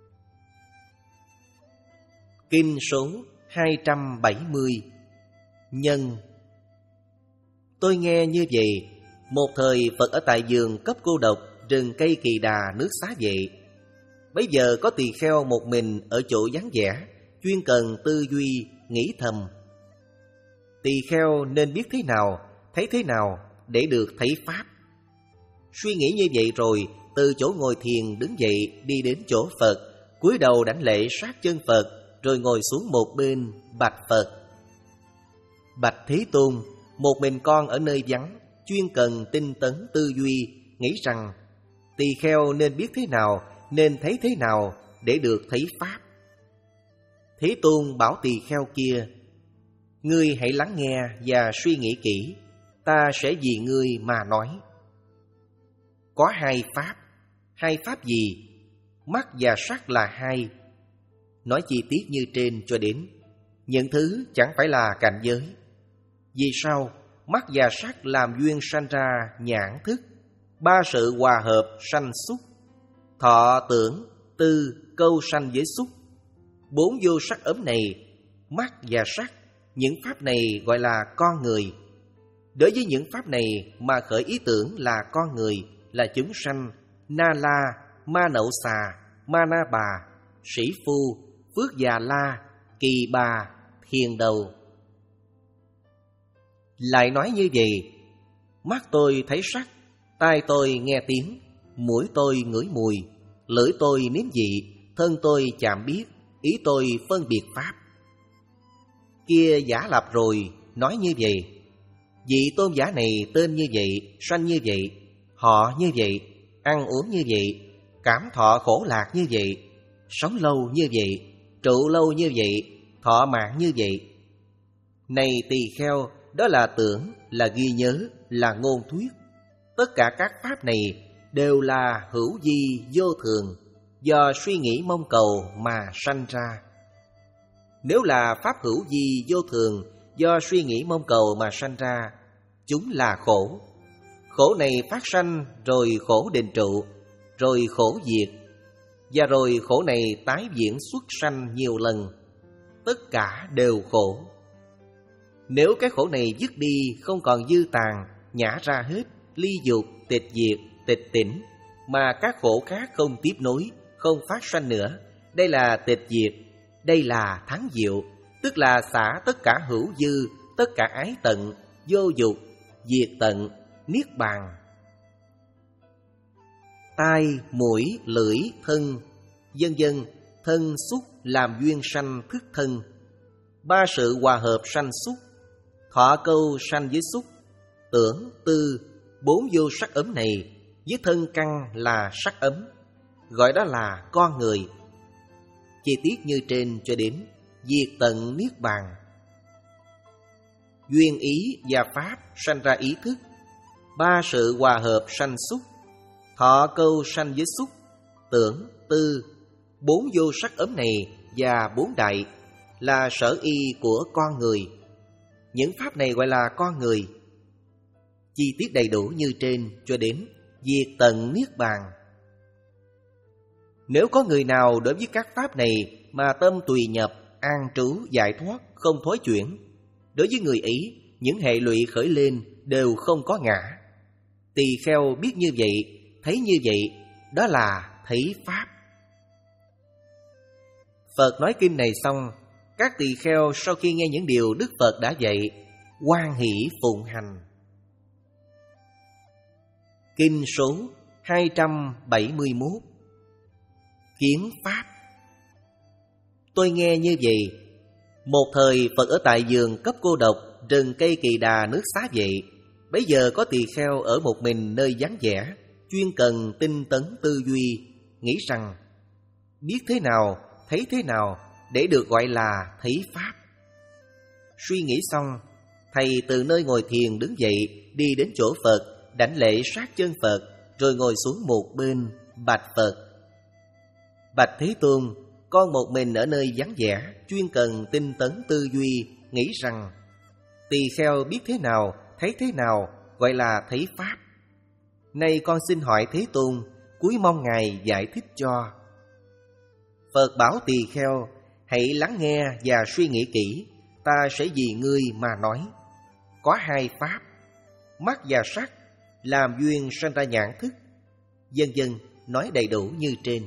Kinh số hai trăm bảy mươi. Nhân. Tôi nghe như vậy, một thời Phật ở tại vườn cấp cô độc, rừng cây Kỳ Đà, nước Xá Vệ. Bấy giờ có tỳ kheo một mình ở chỗ vắng vẻ, chuyên cần tư duy, nghĩ thầm. Tỳ kheo nên biết thế nào, thấy thế nào để được thấy Pháp. Suy nghĩ như vậy rồi, từ chỗ ngồi thiền đứng dậy đi đến chỗ Phật, cúi đầu đảnh lễ sát chân Phật, rồi ngồi xuống một bên bạch Phật. Bạch Thế Tôn, một mình con ở nơi vắng, chuyên cần tinh tấn tư duy, nghĩ rằng tỳ kheo nên biết thế nào, nên thấy thế nào để được thấy Pháp. Thế Tôn bảo tỳ kheo kia, ngươi hãy lắng nghe và suy nghĩ kỹ, ta sẽ vì ngươi mà nói. Có hai Pháp. Hai Pháp gì? Mắt và sắc là hai. Nói chi tiết như trên cho đến, những thứ chẳng phải là cảnh giới. Vì sao? Mắt và sắc làm duyên sanh ra nhãn thức, ba sự hòa hợp sanh xúc, thọ tưởng tư câu sanh với xúc. Bốn vô sắc ấm này, mắt và sắc, những pháp này gọi là con người. Đối với những pháp này mà khởi ý tưởng là con người, là chúng sanh, na la, ma nậu xà, ma na bà, sĩ phu, phước già la, kỳ bà, thiền đầu. Lại nói như vậy, mắt tôi thấy sắc, tai tôi nghe tiếng, mũi tôi ngửi mùi, lưỡi tôi nếm vị, thân tôi chạm biết, ý tôi phân biệt pháp. Kia giả lập rồi, nói như vậy. Vị tôn giả này tên như vậy, sanh như vậy, họ như vậy, ăn uống như vậy, cảm thọ khổ lạc như vậy, sống lâu như vậy, trụ lâu như vậy, thọ mạng như vậy. Này tỳ kheo, đó là tưởng, là ghi nhớ, là ngôn thuyết. Tất cả các pháp này đều là hữu vi vô thường, do suy nghĩ mong cầu mà sanh ra. Nếu là pháp hữu vi vô thường, do suy nghĩ mong cầu mà sanh ra, chúng là khổ. Khổ này phát sanh, rồi khổ định trụ, rồi khổ diệt, và rồi khổ này tái diễn xuất sanh nhiều lần. Tất cả đều khổ. Nếu cái khổ này dứt đi, không còn dư tàn, nhả ra hết, ly dục, tịch diệt, tịch tỉnh, mà các khổ khác không tiếp nối, không phát sanh nữa, đây là tịch diệt, đây là thắng diệu, tức là xả tất cả hữu dư, tất cả ái tận, vô dục, diệt tận, niết bàn. Tai, mũi, lưỡi, thân, vân vân, thân xúc làm duyên sanh thức thân. Ba sự hòa hợp sanh xúc, thọ câu sanh với xúc, tưởng, tư, bốn vô sắc ấm này, với thân căn là sắc ấm, gọi đó là con người. Chi tiết như trên cho đến diệt tận niết bàn. Duyên ý và pháp sanh ra ý thức, ba sự hòa hợp sanh xúc, thọ câu sanh với xúc, tưởng, tư, bốn vô sắc ấm này và bốn đại là sở y của con người. Những pháp này gọi là con người. Chi tiết đầy đủ như trên cho đến diệt tận niết bàn. Nếu có người nào đối với các pháp này mà tâm tùy nhập, an trú, giải thoát, không thối chuyển, đối với người ấy, những hệ lụy khởi lên đều không có ngã. Tỳ kheo biết như vậy, thấy như vậy, đó là thấy pháp. Phật nói kinh này xong, các tỳ kheo sau khi nghe những điều Đức Phật đã dạy, hoan hỷ phụng hành. Kinh số hai trăm bảy mươi mốt. kiến pháp. Tôi nghe như vậy. Một thời Phật ở tại vườn cấp cô độc, rừng cây kỳ đà nước Xá Vệ. Bấy giờ có tỳ kheo ở một mình nơi vắng vẻ, chuyên cần tinh tấn tư duy, nghĩ rằng biết thế nào, thấy thế nào để được gọi là thấy pháp. Suy nghĩ xong, thầy từ nơi ngồi thiền đứng dậy, đi đến chỗ Phật, đảnh lễ sát chân Phật, rồi ngồi xuống một bên, bạch Phật: Bạch Thế Tôn, con một mình ở nơi vắng vẻ, chuyên cần tinh tấn tư duy, nghĩ rằng tỳ kheo biết thế nào, thấy thế nào gọi là thấy pháp. Nay con xin hỏi Thế Tôn, cúi mong Ngài giải thích cho. Phật bảo tỳ kheo: hãy lắng nghe và suy nghĩ kỹ, ta sẽ vì ngươi mà nói. Có hai pháp, mắt và sắc, làm duyên sanh ra nhãn thức, vân vân, nói đầy đủ như trên.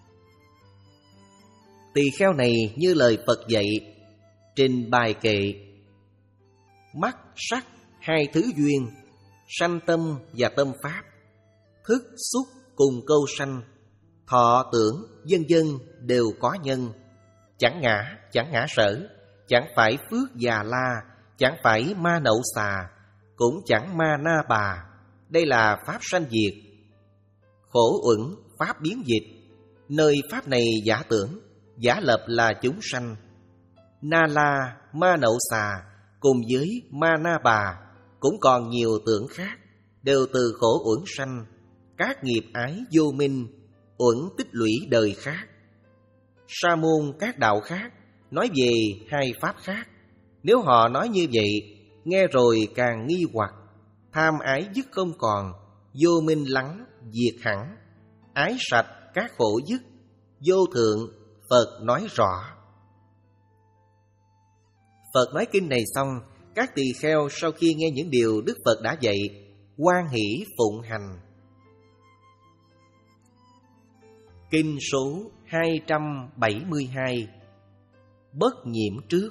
Tỳ kheo này như lời Phật dạy, trình bài kệ: mắt, sắc, hai thứ duyên, sanh tâm và tâm pháp, thức, xúc cùng câu sanh, thọ tưởng, vân vân đều có nhân, chẳng ngã, chẳng ngã sở, chẳng phải phước già la, chẳng phải ma nậu xà, cũng chẳng ma na bà. Đây là pháp sanh diệt, khổ uẩn, pháp biến dịch. Nơi pháp này giả tưởng, giả lập là chúng sanh. Na la, ma nậu xà cùng với ma na bà, cũng còn nhiều tưởng khác, đều từ khổ uẩn sanh, các nghiệp ái vô minh, uẩn tích lũy đời khác. Sa môn các đạo khác nói về hai pháp khác. Nếu họ nói như vậy, nghe rồi càng nghi hoặc. Tham ái dứt không còn, vô minh lắng diệt hẳn, ái sạch các khổ dứt, vô thượng Phật nói rõ. Phật nói kinh này xong, các tỳ kheo sau khi nghe những điều Đức Phật đã dạy, hoan hỷ phụng hành. Kinh số hai trăm bảy mươi hai. Bất nhiễm trước.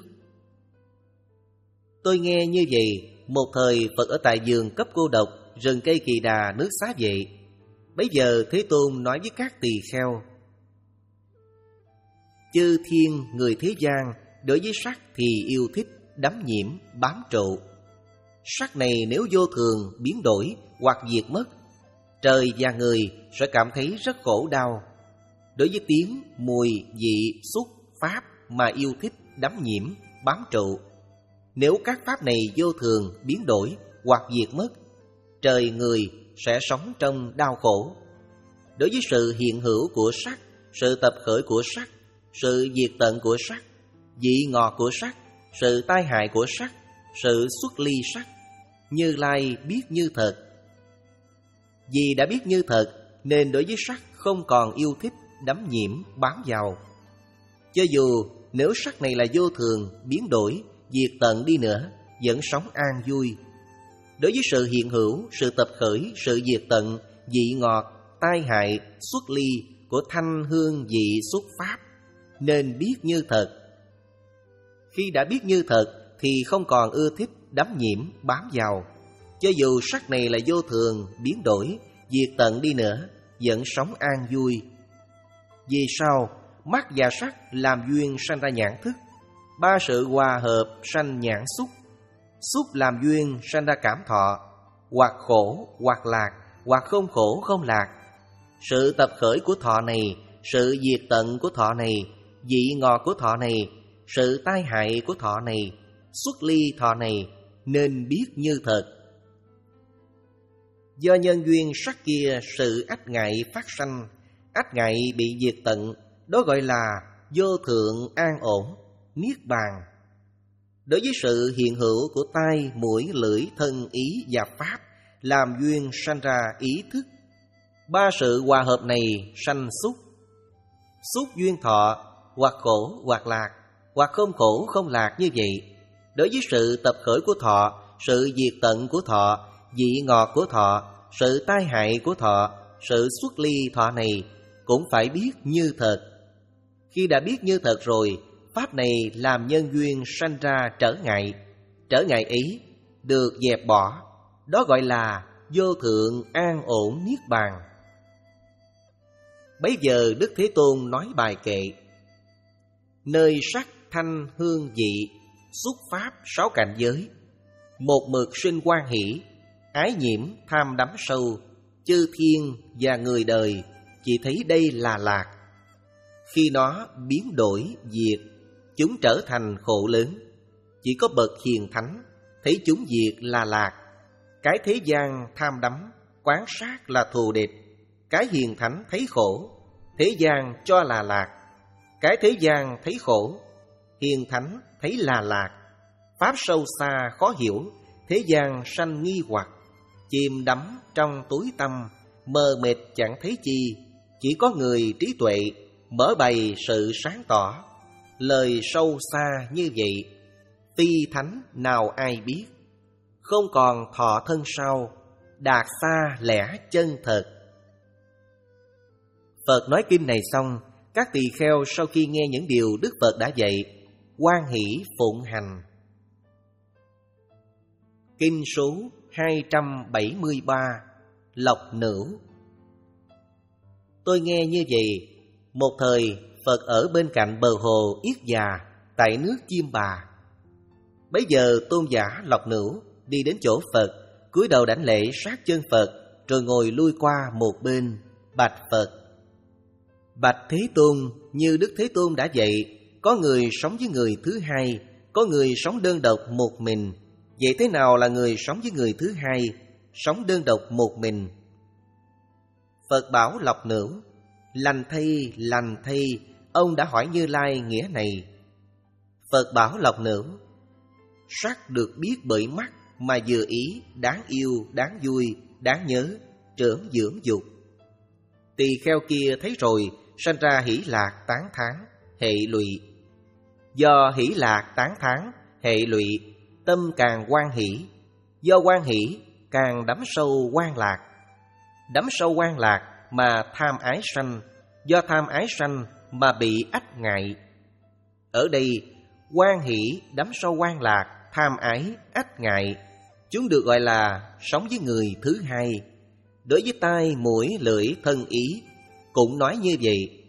Tôi nghe như vậy. Một thời Phật ở tại vườn cấp cô độc, rừng cây kỳ đà nước Xá Vệ. Bấy giờ Thế Tôn nói với các tỳ kheo: chư thiên người thế gian đối với sắc thì yêu thích, đắm nhiễm, bám trụ. Sắc này nếu vô thường, biến đổi hoặc diệt mất, trời và người sẽ cảm thấy rất khổ đau. Đối với tiếng, mùi, vị, xúc, pháp mà yêu thích, đắm nhiễm, bám trụ, nếu các pháp này vô thường, biến đổi hoặc diệt mất, trời người sẽ sống trong đau khổ. Đối với sự hiện hữu của sắc, sự tập khởi của sắc, sự diệt tận của sắc, vị ngọt của sắc, sự tai hại của sắc, sự xuất ly sắc, Như Lai biết như thật. Vì đã biết như thật nên đối với sắc không còn yêu thích, đắm nhiễm, bám vào. Cho dù nếu sắc này là vô thường, biến đổi, diệt tận đi nữa, vẫn sống an vui. Đối với sự hiện hữu, sự tập khởi, sự diệt tận, vị ngọt, tai hại, xuất ly của thanh hương vị xuất pháp, nên biết như thật. Khi đã biết như thật thì không còn ưa thích, đắm nhiễm, bám vào. Cho dù sắc này là vô thường, biến đổi, diệt tận đi nữa, vẫn sống an vui. Vì sao? Mắt và sắc làm duyên sanh ra nhãn thức. Ba sự hòa hợp sanh nhãn xúc. Xúc làm duyên sanh ra cảm thọ, hoặc khổ, hoặc lạc, hoặc không khổ, không lạc. Sự tập khởi của thọ này, sự diệt tận của thọ này, vị ngọt của thọ này, sự tai hại của thọ này, xuất ly thọ này, nên biết như thật. Do nhân duyên sắc kia, sự ách ngại phát sanh, ách ngại bị diệt tận, đó gọi là vô thượng an ổn, niết bàn. Đối với sự hiện hữu của tai, mũi, lưỡi, thân, ý và pháp, làm duyên sanh ra ý thức. Ba sự hòa hợp này sanh xúc. Xúc duyên thọ, hoặc khổ, hoặc lạc, hoặc không khổ, không lạc như vậy. Đối với sự tập khởi của thọ, sự diệt tận của thọ, vị ngọt của thọ, sự tai hại của thọ, sự xuất ly thọ này, cũng phải biết như thật. Khi đã biết như thật rồi, pháp này làm nhân duyên sanh ra trở ngại. Trở ngại ấy được dẹp bỏ, đó gọi là vô thượng an ổn niết bàn. Bấy giờ Đức Thế Tôn nói bài kệ: nơi sắc thanh hương vị, xuất pháp sáu cảnh giới, một mực sinh hoan hỷ, ái nhiễm tham đắm sâu, chư thiên và người đời chỉ thấy đây là lạc. Khi nó biến đổi diệt, chúng trở thành khổ lớn. Chỉ có bậc hiền thánh thấy chúng diệt là lạc. Cái thế gian tham đắm, quán sát là thù địch. Cái hiền thánh thấy khổ, thế gian cho là lạc. Cái thế gian thấy khổ, hiền thánh thấy là lạc. Pháp sâu xa khó hiểu, thế gian sanh nghi hoặc. Chìm đắm trong tối tăm, mờ mịt chẳng thấy chi. Chỉ có người trí tuệ mở bày sự sáng tỏ. Lời sâu xa như vậy, phi thánh nào ai biết. Không còn thọ thân sau, đạt xa lẽ chân thật. Phật nói kinh này xong, các tỳ kheo sau khi nghe những điều Đức Phật đã dạy, hoan hỷ phụng hành. Kinh số hai trăm bảy mươi ba, Lộc Nữu. Tôi nghe như vậy, một thời Phật ở bên cạnh bờ hồ Yết Già, tại nước Chiêm Bà. Bấy giờ tôn giả Lộc Nữu đi đến chỗ Phật, cúi đầu đảnh lễ sát chân Phật, rồi ngồi lui qua một bên, bạch Phật: bạch Thế Tôn, như Đức Thế Tôn đã dạy, có người sống với người thứ hai, có người sống đơn độc một mình. Vậy thế nào là người sống với người thứ hai, sống đơn độc một mình? Phật bảo Lộc Nữu: lành thay, lành thay, ông đã hỏi Như Lai nghĩa này. Phật bảo Lộc Nữu: sắc được biết bởi mắt mà vừa ý, đáng yêu, đáng vui, đáng nhớ, trưởng dưỡng dục. Tỳ kheo kia thấy rồi, sanh ra hỷ lạc tán thán, hệ lụy. Do hỷ lạc tán thán, hệ lụy, tâm càng hoan hỷ. Do hoan hỷ, càng đắm sâu hoan lạc. Đắm sâu hoan lạc mà tham ái sanh. Do tham ái sanh mà bị ách ngại. Ở đây, hoan hỷ, đắm sâu hoan lạc, tham ái, ách ngại, chúng được gọi là sống với người thứ hai. Đối với tai, mũi, lưỡi, thân ý cũng nói như vậy.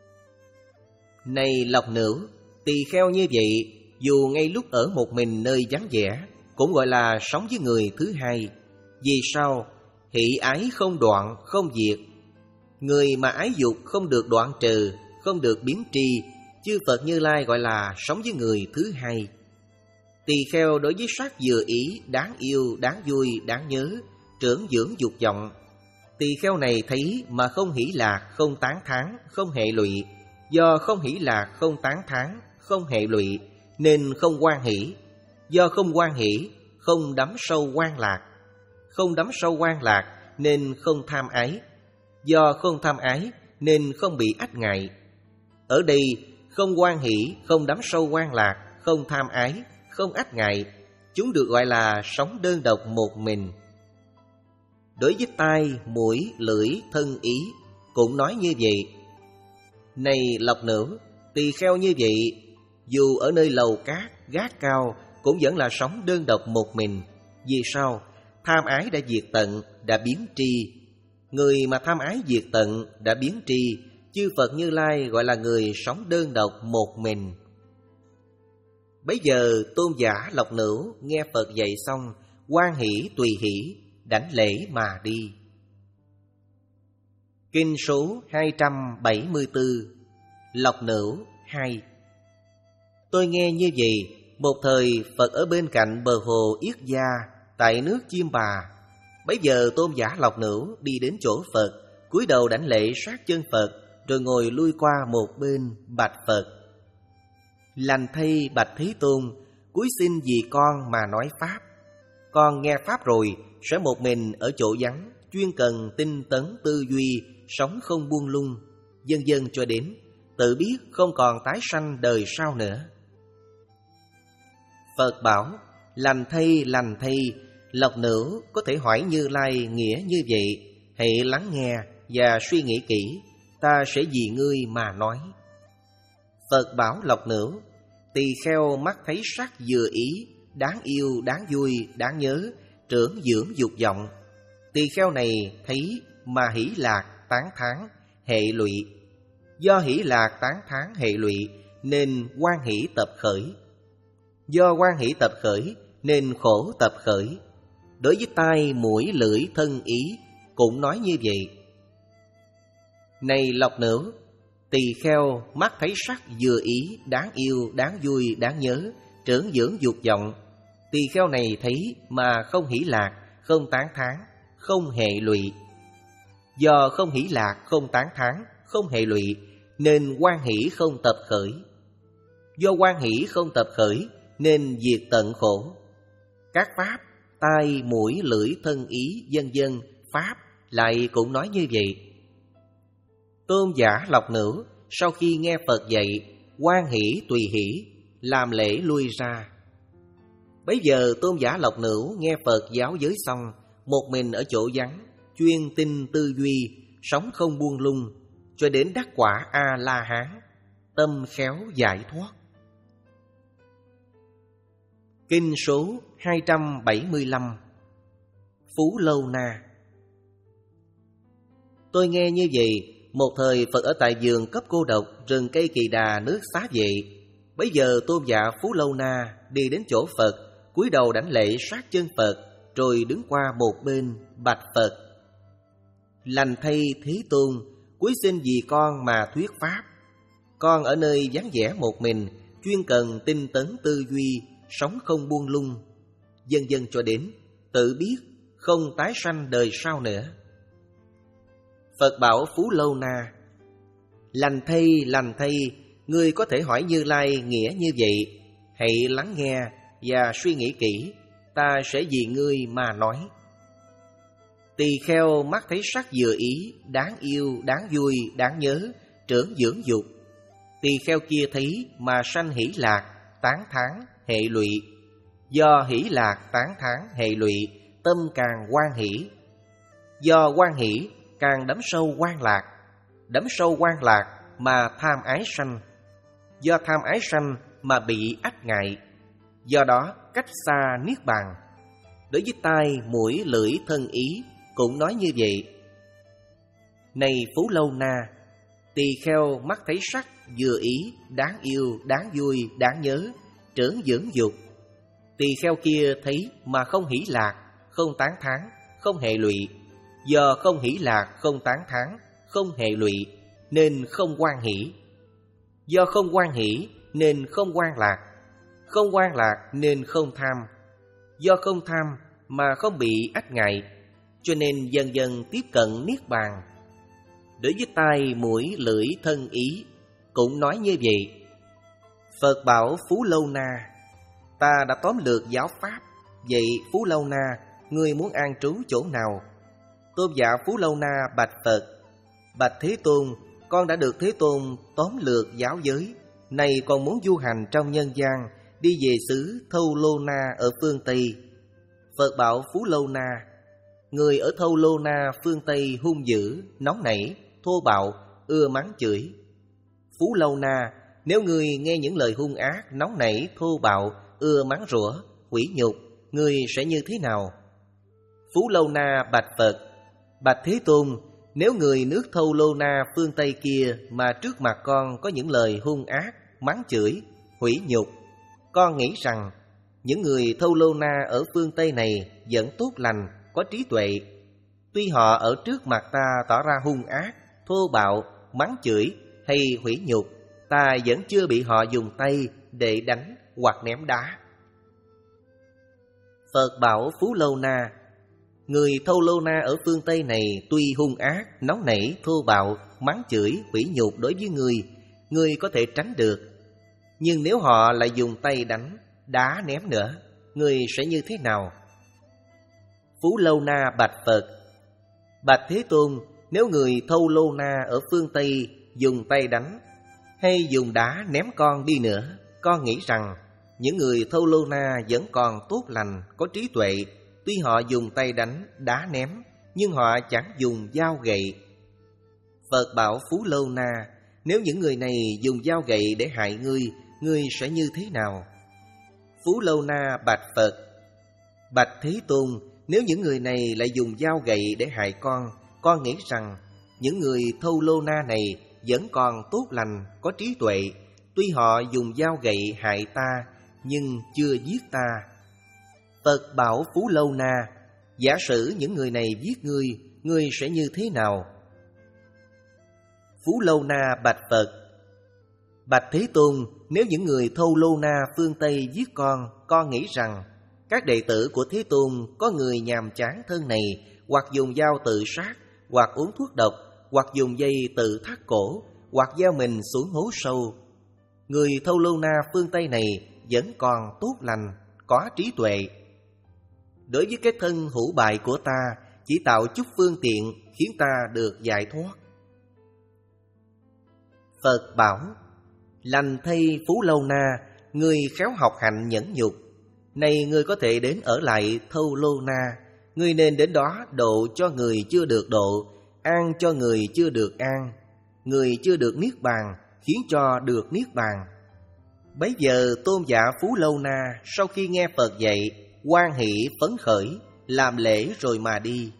Này Lộc Nữu, tỳ kheo như vậy, dù ngay lúc ở một mình nơi vắng vẻ, cũng gọi là sống với người thứ hai. Vì sao? Hỷ ái không đoạn, không diệt. Người mà ái dục không được đoạn trừ, không được biến tri, chư Phật Như Lai gọi là sống với người thứ hai. Tỳ kheo đối với sắc vừa ý, đáng yêu, đáng vui, đáng nhớ, trưởng dưỡng dục vọng. Tỳ kheo này thấy mà không hỷ lạc, không tán thán, không hệ lụy. Do không hỷ lạc, không tán thán, không hệ lụy, nên không hoan hỷ. Do không hoan hỷ, không đắm sâu hoan lạc. Không đắm sâu hoan lạc, nên không tham ái. Do không tham ái, nên không bị ách ngại. Ở đây, không hoan hỷ, không đắm sâu hoan lạc, không tham ái, không ách ngại, chúng được gọi là sống đơn độc một mình. Đối với tai, mũi, lưỡi, thân ý cũng nói như vậy. Này Lộc Nữu, tỳ kheo như vậy, dù ở nơi lầu cát, gác cao, cũng vẫn là sống đơn độc một mình. Vì sao? Tham ái đã diệt tận, đã biến tri. Người mà tham ái diệt tận, đã biến tri, chư Phật Như Lai gọi là người sống đơn độc một mình. Bấy giờ tôn giả Lộc Nữu nghe Phật dạy xong, hoan hỷ tùy hỷ, đảnh lễ mà đi. Kinh số hai trăm bảy mươi tư, Lộc Nữu hai. Tôi nghe như vậy, một thời Phật ở bên cạnh bờ hồ Yết Gia, tại nước Chiêm Bà. Bấy giờ tôn giả Lộc Nữu đi đến chỗ Phật, cúi đầu đảnh lễ sát chân Phật, rồi ngồi lui qua một bên, bạch Phật: lành thay bạch Thế Tôn, cúi xin vì con mà nói pháp. Con nghe pháp rồi, sẽ một mình ở chỗ vắng, chuyên cần tinh tấn tư duy, sống không buông lung, dần dần cho đến tự biết không còn tái sanh đời sau nữa. Phật bảo: lành thay, lành thay, Lộc Nữu có thể hỏi Như Lai nghĩa như vậy, hãy lắng nghe và suy nghĩ kỹ, ta sẽ vì ngươi mà nói. Phật bảo Lộc Nữu: tỳ kheo mắt thấy sắc vừa ý, đáng yêu, đáng vui, đáng nhớ, trưởng dưỡng dục vọng. Tỳ kheo này thấy mà hỷ lạc, tán thán, hệ lụy. Do hỷ lạc tán thán hệ lụy nên hoan hỷ tập khởi. Do hoan hỷ tập khởi nên khổ tập khởi. Đối với tai, mũi, lưỡi, thân, ý cũng nói như vậy. Này lộc nữ, tỳ kheo mắt thấy sắc vừa ý, đáng yêu, đáng vui, đáng nhớ, trưởng dưỡng dục vọng. Tỳ kheo này thấy mà không hỷ lạc, không tán thán, không hệ lụy. Do không hỷ lạc, không tán thán, không hệ lụy nên hoan hỷ không tập khởi. Do hoan hỷ không tập khởi nên diệt tận khổ. Các pháp tai, mũi, lưỡi, thân, ý, vân vân pháp lại cũng nói như vậy. Tôn giả lộc nữ sau khi nghe Phật dạy, hoan hỷ tùy hỷ, làm lễ lui ra. Bấy giờ tôn giả lộc nữ nghe Phật giáo giới xong, một mình ở chỗ vắng, chuyên tinh tư duy, sống không buông lung, cho đến đắc quả A-la-hán, tâm khéo giải thoát. Kinh số hai trăm bảy mươi lăm. Phú Lâu Na. Tôi nghe như vậy, một thời Phật ở tại vườn cấp cô độc, rừng cây kỳ đà, nước xá vệ. Bấy giờ tôn giả Phú Lâu Na đi đến chỗ Phật, cúi đầu đảnh lễ sát chân Phật, rồi đứng qua một bên bạch Phật: Lành thay Thế Tôn, cuối xin vì con mà thuyết pháp. Con ở nơi vắng vẻ một mình, chuyên cần tinh tấn tư duy, sống không buông lung, dần dần cho đến tự biết không tái sanh đời sau nữa. Phật bảo Phú Lâu Na: Lành thay, lành thay, ngươi có thể hỏi Như Lai nghĩa như vậy. Hãy lắng nghe và suy nghĩ kỹ, ta sẽ vì ngươi mà nói. Tỳ kheo mắt thấy sắc vừa ý, đáng yêu, đáng vui, đáng nhớ, trưởng dưỡng dục. Tỳ kheo kia thấy mà sanh hỷ lạc, tán thán, hệ lụy. Do hỷ lạc, tán thán, hệ lụy, tâm càng hoan hỷ. Do hoan hỷ càng đắm sâu hoan lạc. Đắm sâu hoan lạc mà tham ái sanh. Do tham ái sanh mà bị ách ngại. Do đó cách xa niết bàn. Đối với tai, mũi, lưỡi, thân, ý cũng nói như vậy. Này Phú Lâu Na, tỳ kheo mắt thấy sắc vừa ý, đáng yêu, đáng vui, đáng nhớ, trưởng dưỡng dục. Tỳ kheo kia thấy mà không hỷ lạc, không tán thán, không hệ lụy. Do không hỷ lạc, không tán thán, không hệ lụy nên không hoan hỷ. Do không hoan hỷ nên không hoan lạc. Không hoan lạc nên không tham. Do không tham mà không bị ách ngại, cho nên dần dần tiếp cận niết bàn. Đối với tai, mũi, lưỡi, thân, ý cũng nói như vậy. Phật bảo Phú Lâu Na: Ta đã tóm lược giáo pháp. Vậy Phú Lâu Na, ngươi muốn an trú chỗ nào? Tôn giả Phú Lâu Na bạch Phật: Bạch Thế Tôn, con đã được Thế Tôn tóm lược giáo giới. Này còn muốn du hành trong nhân gian, đi về xứ Thâu Lô Na ở phương Tây. Phật bảo Phú Lâu Na: Người ở Thâu Lô Na phương Tây hung dữ, nóng nảy, thô bạo, ưa mắng chửi. Phú Lâu Na, nếu ngươi nghe những lời hung ác, nóng nảy, thô bạo, ưa mắng rủa, hủy nhục, ngươi sẽ như thế nào? Phú Lâu Na bạch Phật: Bạch Thế Tôn, nếu người nước Thâu Lô Na phương Tây kia mà trước mặt con có những lời hung ác, mắng chửi, hủy nhục, con nghĩ rằng những người Thâu Lô Na ở phương Tây này vẫn tốt lành, có trí tuệ. Tuy họ ở trước mặt ta tỏ ra hung ác, thô bạo, mắng chửi hay hủy nhục, ta vẫn chưa bị họ dùng tay để đánh hoặc ném đá. Phật bảo Phú Lâu Na: Người Thâu Lô Na ở phương Tây này tuy hung ác, nóng nảy, thô bạo, mắng chửi, hủy nhục đối với ngươi, ngươi có thể tránh được. Nhưng nếu họ lại dùng tay đánh, đá ném nữa, ngươi sẽ như thế nào? Phú Lâu Na bạch Phật: Bạch Thế Tôn, nếu người Thâu Lô Na ở phương Tây dùng tay đánh hay dùng đá ném con đi nữa, con nghĩ rằng những người Thâu Lô Na vẫn còn tốt lành, có trí tuệ. Tuy họ dùng tay đánh, đá ném, nhưng họ chẳng dùng dao gậy. Phật bảo Phú Lâu Na: Nếu những người này dùng dao gậy để hại ngươi, ngươi sẽ như thế nào? Phú Lâu Na bạch Phật: Bạch Thế Tôn, nếu những người này lại dùng dao gậy để hại con, con nghĩ rằng những người thâu lô na này vẫn còn tốt lành, có trí tuệ. Tuy họ dùng dao gậy hại ta, nhưng chưa giết ta. Phật bảo Phú Lâu Na, giả sử những người này giết ngươi, ngươi sẽ như thế nào? Phú Lâu Na bạch Phật: Bạch Thế Tôn, nếu những người thâu lô na phương Tây giết con, con nghĩ rằng các đệ tử của Thế Tôn có người nhàm chán thân này, hoặc dùng dao tự sát, hoặc uống thuốc độc, hoặc dùng dây tự thắt cổ, hoặc gieo mình xuống hố sâu. Người thâu lô na phương Tây này vẫn còn tốt lành, có trí tuệ. Đối với cái thân hữu bại của ta, chỉ tạo chút phương tiện khiến ta được giải thoát. Phật bảo: Lành thay Phú Lâu Na, ngươi khéo học hành nhẫn nhục. Nay ngươi có thể đến ở lại Thâu Lô Na. Ngươi nên đến đó độ cho người chưa được độ, an cho người chưa được an. Người chưa được niết bàn, khiến cho được niết bàn. Bấy giờ tôn giả Phú Lâu Na sau khi nghe Phật dạy, hoan hỷ phấn khởi, làm lễ rồi mà đi.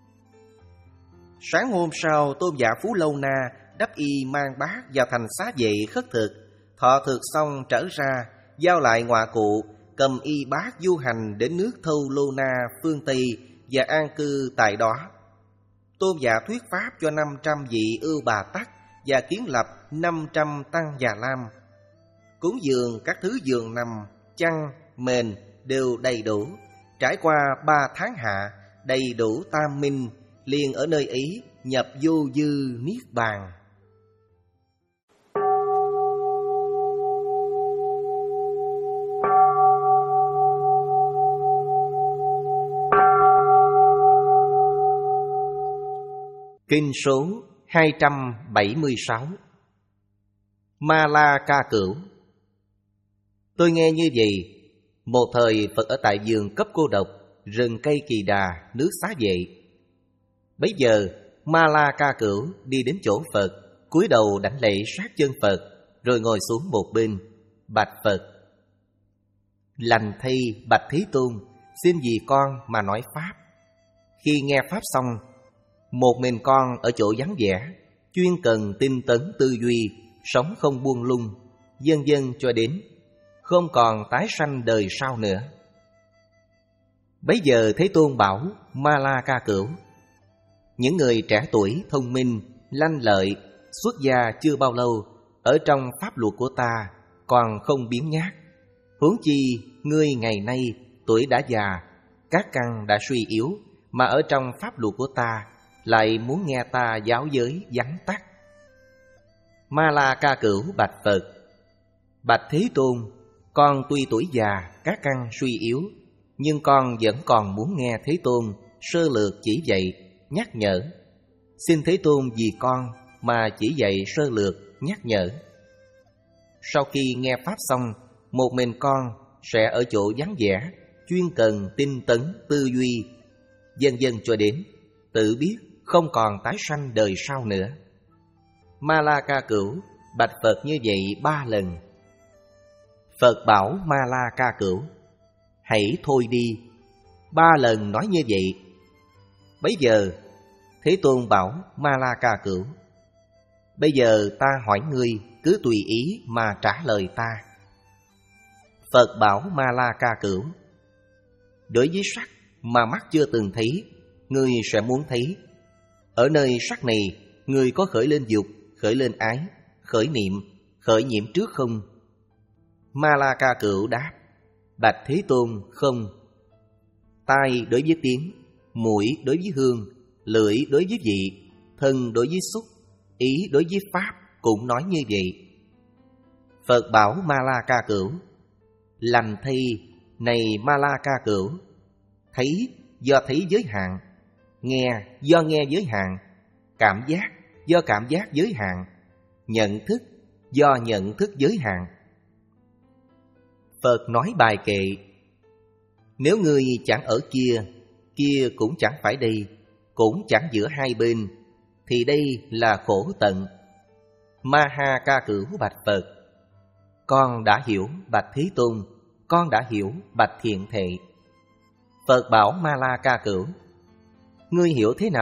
Sáng hôm sau, tôn giả Phú Lâu Na đắp y mang bát vào thành xá vệ khất thực. Thọ thực xong trở ra, giao lại ngọa cụ, cầm y bát du hành đến nước Thâu Lô Na phương Tây và an cư tại đó. Tôn giả thuyết pháp cho năm trăm vị ưu bà tắc và kiến lập năm trăm tăng già lam. Cúng dường các thứ giường nằm, chăn, mền đều đầy đủ. Trải qua ba tháng hạ, đầy đủ tam minh, liền ở nơi ấy nhập vô dư niết bàn. Kinh số hai trăm bảy mươi sáu. Ma La Ca Cửu. Tôi nghe như vậy, một thời Phật ở tại vườn Cấp Cô Độc, rừng cây Kỳ Đà, nước Xá Vệ. Bấy giờ Ma La Ca Cửu đi đến chỗ Phật, cúi đầu đảnh lễ sát chân Phật, rồi ngồi xuống một bên, bạch Phật: Lành thay Bạch Thế Tôn, xin vì con mà nói pháp. Khi nghe pháp xong, một mình con ở chỗ vắng vẻ, chuyên cần tinh tấn tư duy, sống không buông lung, vân vân cho đến không còn tái sanh đời sau nữa. Bấy giờ Thế Tôn bảo Ma La Ca Cửu: những người trẻ tuổi, thông minh, lanh lợi, xuất gia chưa bao lâu, ở trong pháp luật của ta còn không biếng nhác. Huống chi ngươi ngày nay tuổi đã già, các căn đã suy yếu, mà ở trong pháp luật của ta lại muốn nghe ta giáo giới vắn tắt. Ma La Ca Cửu bạch Phật: Bạch Thế Tôn, con tuy tuổi già, các căn suy yếu, nhưng con vẫn còn muốn nghe Thế Tôn sơ lược chỉ dạy, nhắc nhở. Xin Thế Tôn vì con mà chỉ dạy sơ lược, nhắc nhở. Sau khi nghe pháp xong, một mình con sẽ ở chỗ vắng vẻ, chuyên cần tinh tấn tư duy, vân vân cho đến tự biết không còn tái sanh đời sau nữa. Ma La Ca Cửu bạch Phật như vậy ba lần. Phật bảo Ma La Ca Cửu: hãy thôi đi. Ba lần nói như vậy. Bấy giờ Thế Tôn bảo Ma La Ca Cửu: bây giờ ta hỏi ngươi, cứ tùy ý mà trả lời ta. Phật bảo Ma La Ca Cửu: đối với sắc mà mắt chưa từng thấy, ngươi sẽ muốn thấy. Ở nơi sắc này, ngươi có khởi lên dục, khởi lên ái, khởi niệm, khởi nhiễm trước không? Ma La Ca Cửu đáp: bạch Thế Tôn, không. Tai đối với tiếng, mũi đối với hương, lưỡi đối với vị, thân đối với xúc, ý đối với pháp cũng nói như vậy. Phật bảo Ma La Ca Cửu: lành thay này Ma La Ca Cửu, thấy do thấy giới hạn, nghe do nghe giới hạn, cảm giác do cảm giác giới hạn, nhận thức do nhận thức giới hạn. Phật nói bài kệ: nếu ngươi chẳng ở kia, kia cũng chẳng phải đây, cũng chẳng giữa hai bên, thì đây là khổ tận. Ma Ha Ca Cửu bạch Phật: con đã hiểu bạch Thế Tôn, con đã hiểu bạch Thiện Thệ. Phật bảo Ma La Ca Cửu: ngươi hiểu thế nào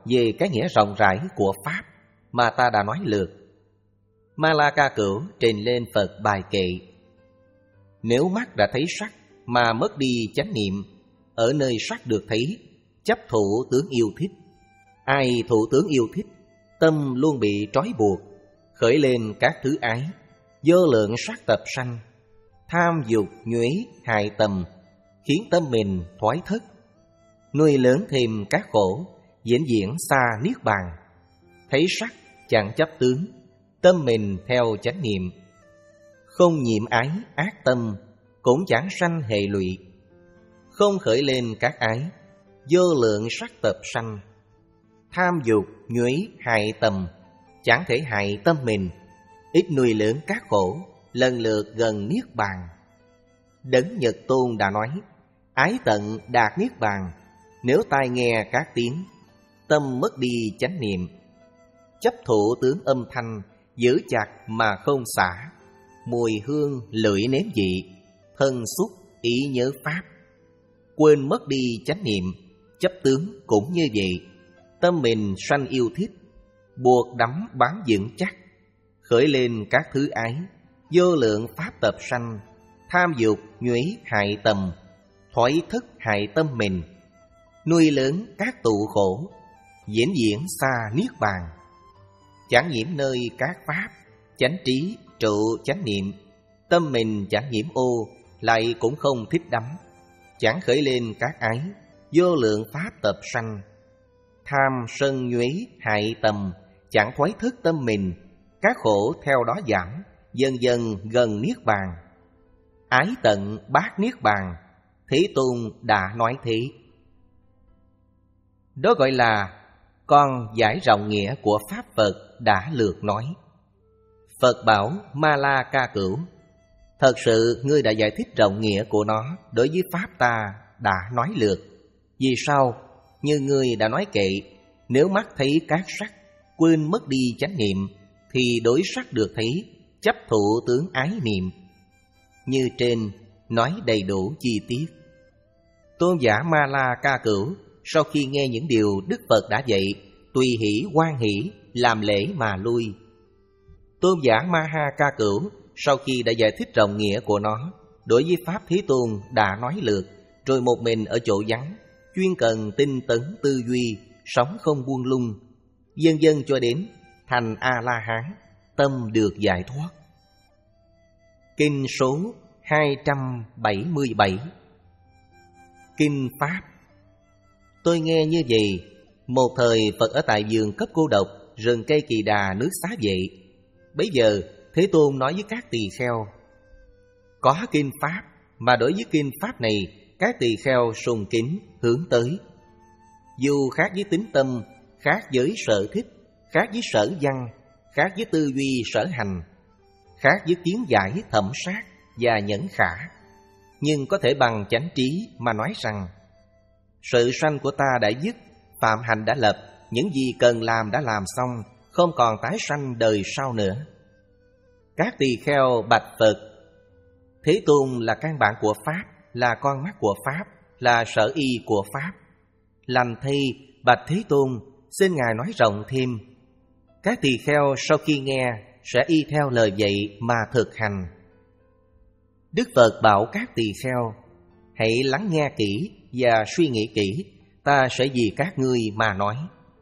về cái nghĩa rộng rãi của Pháp mà ta đã nói lượt. Ma La Ca Cửu trình lên Phật bài kệ: nếu mắt đã thấy sắc mà mất đi chánh niệm, ở nơi sắc được thấy, chấp thủ tướng yêu thích. Ai thủ tướng yêu thích, tâm luôn bị trói buộc, khởi lên các thứ ái, vô lượng sắc tập sanh, tham dục nhuế hại tầm, khiến tâm mình thoái thất, nuôi lớn thêm các khổ, diễn diễn xa niết bàn. Thấy sắc chẳng chấp tướng, tâm mình theo chánh niệm, không nhiễm ái ác tâm, cũng chẳng sanh hệ lụy, không khởi lên các ái, vô lượng sắc tập sanh, tham dục nhuế hại tầm, chẳng thể hại tâm mình, ít nuôi lớn các khổ, lần lượt gần niết bàn. Đấng Nhật Tôn đã nói: ái tận đạt niết bàn, nếu tai nghe các tiếng, tâm mất đi chánh niệm, chấp thủ tướng âm thanh, giữ chặt mà không xả, mùi hương lưỡi nếm vị, thân xúc ý nhớ pháp, quên mất đi chánh niệm, chấp tướng cũng như vậy, tâm mình sanh yêu thích, buộc đắm bám vững chắc, khởi lên các thứ ái, vô lượng pháp tập sanh, tham dục nhuế hại tầm, thoái thức hại tâm mình, nuôi lớn các tụ khổ, diễn diễn xa niết bàn. Chẳng nhiễm nơi các pháp, chánh trí trụ chánh niệm, tâm mình chẳng nhiễm ô, lại cũng không thích đắm, chẳng khởi lên các ái, vô lượng pháp tập sanh, tham sân nhuế hại tầm, chẳng thoái thức tâm mình, các khổ theo đó giảm, dần dần gần niết bàn. Ái tận bát niết bàn, Thế Tôn đã nói thế. Đó gọi là con giải rộng nghĩa của Pháp Phật đã lược nói. Phật bảo Ma La Ca Cửu: thật sự ngươi đã giải thích rộng nghĩa của nó đối với Pháp ta đã nói lược. Vì sao? Như ngươi đã nói kệ, nếu mắt thấy các sắc, quên mất đi chánh niệm, thì đối sắc được thấy, chấp thụ tướng ái niệm. Như trên nói đầy đủ chi tiết. Tôn giả Ma La Ca Cửu sau khi nghe những điều Đức Phật đã dạy, tùy hỷ hoan hỷ, làm lễ mà lui. Tôn giả Ma Ha Ca Cửu sau khi đã giải thích rộng nghĩa của nó đối với Pháp Thế Tôn đã nói lược, rồi một mình ở chỗ vắng, chuyên cần tinh tấn tư duy, sống không buông lung, dần dần cho đến thành A-la-hán, tâm được giải thoát. Kinh số hai trăm bảy mươi bảy. Kinh Pháp. Tôi nghe như vậy, một thời Phật ở tại vườn cấp cô độc, rừng cây Kỳ Đà nước Xá Vệ. Bấy giờ Thế Tôn nói với các tỳ kheo: có kinh Pháp, mà đối với kinh Pháp này, các tỳ kheo sùng kính hướng tới. Dù khác với tính tâm, khác với sở thích, khác với sở văn, khác với tư duy sở hành, khác với kiến giải thẩm sát và nhẫn khả, nhưng có thể bằng chánh trí mà nói rằng: sự sanh của ta đã dứt, phạm hạnh đã lập, những gì cần làm đã làm xong, không còn tái sanh đời sau nữa. Các tỳ kheo bạch Phật: Thế Tôn là căn bản của Pháp, là con mắt của Pháp, là sở y của Pháp. Lành thay, bạch Thế Tôn, xin Ngài nói rộng thêm. Các tỳ kheo sau khi nghe sẽ y theo lời dạy mà thực hành. Đức Phật bảo các tỳ kheo: hãy lắng nghe kỹ và suy nghĩ kỹ, ta sẽ vì các ngươi mà nói.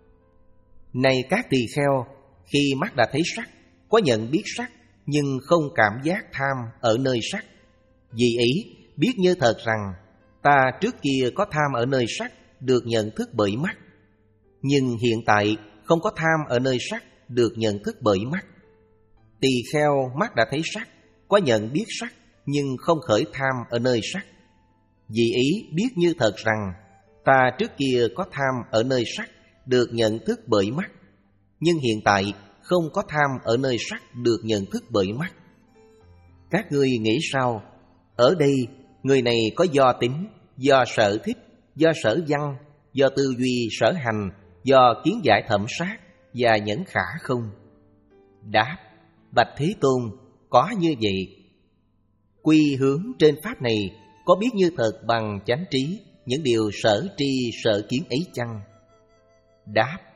Này các tỳ kheo, khi mắt đã thấy sắc, có nhận biết sắc, nhưng không cảm giác tham ở nơi sắc. Vì ý biết như thật rằng ta trước kia có tham ở nơi sắc, được nhận thức bởi mắt, nhưng hiện tại không có tham ở nơi sắc, được nhận thức bởi mắt. Tỳ kheo mắt đã thấy sắc, có nhận biết sắc, nhưng không khởi tham ở nơi sắc. Vì ý biết như thật rằng ta trước kia có tham ở nơi sắc, được nhận thức bởi mắt, nhưng hiện tại không có tham ở nơi sắc, được nhận thức bởi mắt. Các ngươi nghĩ sao? Ở đây, người này có do tính, do sở thích, do sở văn, do tư duy sở hành, do kiến giải thẩm sát và nhẫn khả không? Đáp: bạch Thế Tôn, có như vậy. Quy hướng trên Pháp này, có biết như thật bằng chánh trí những điều sở tri sở kiến ấy chăng? Đáp: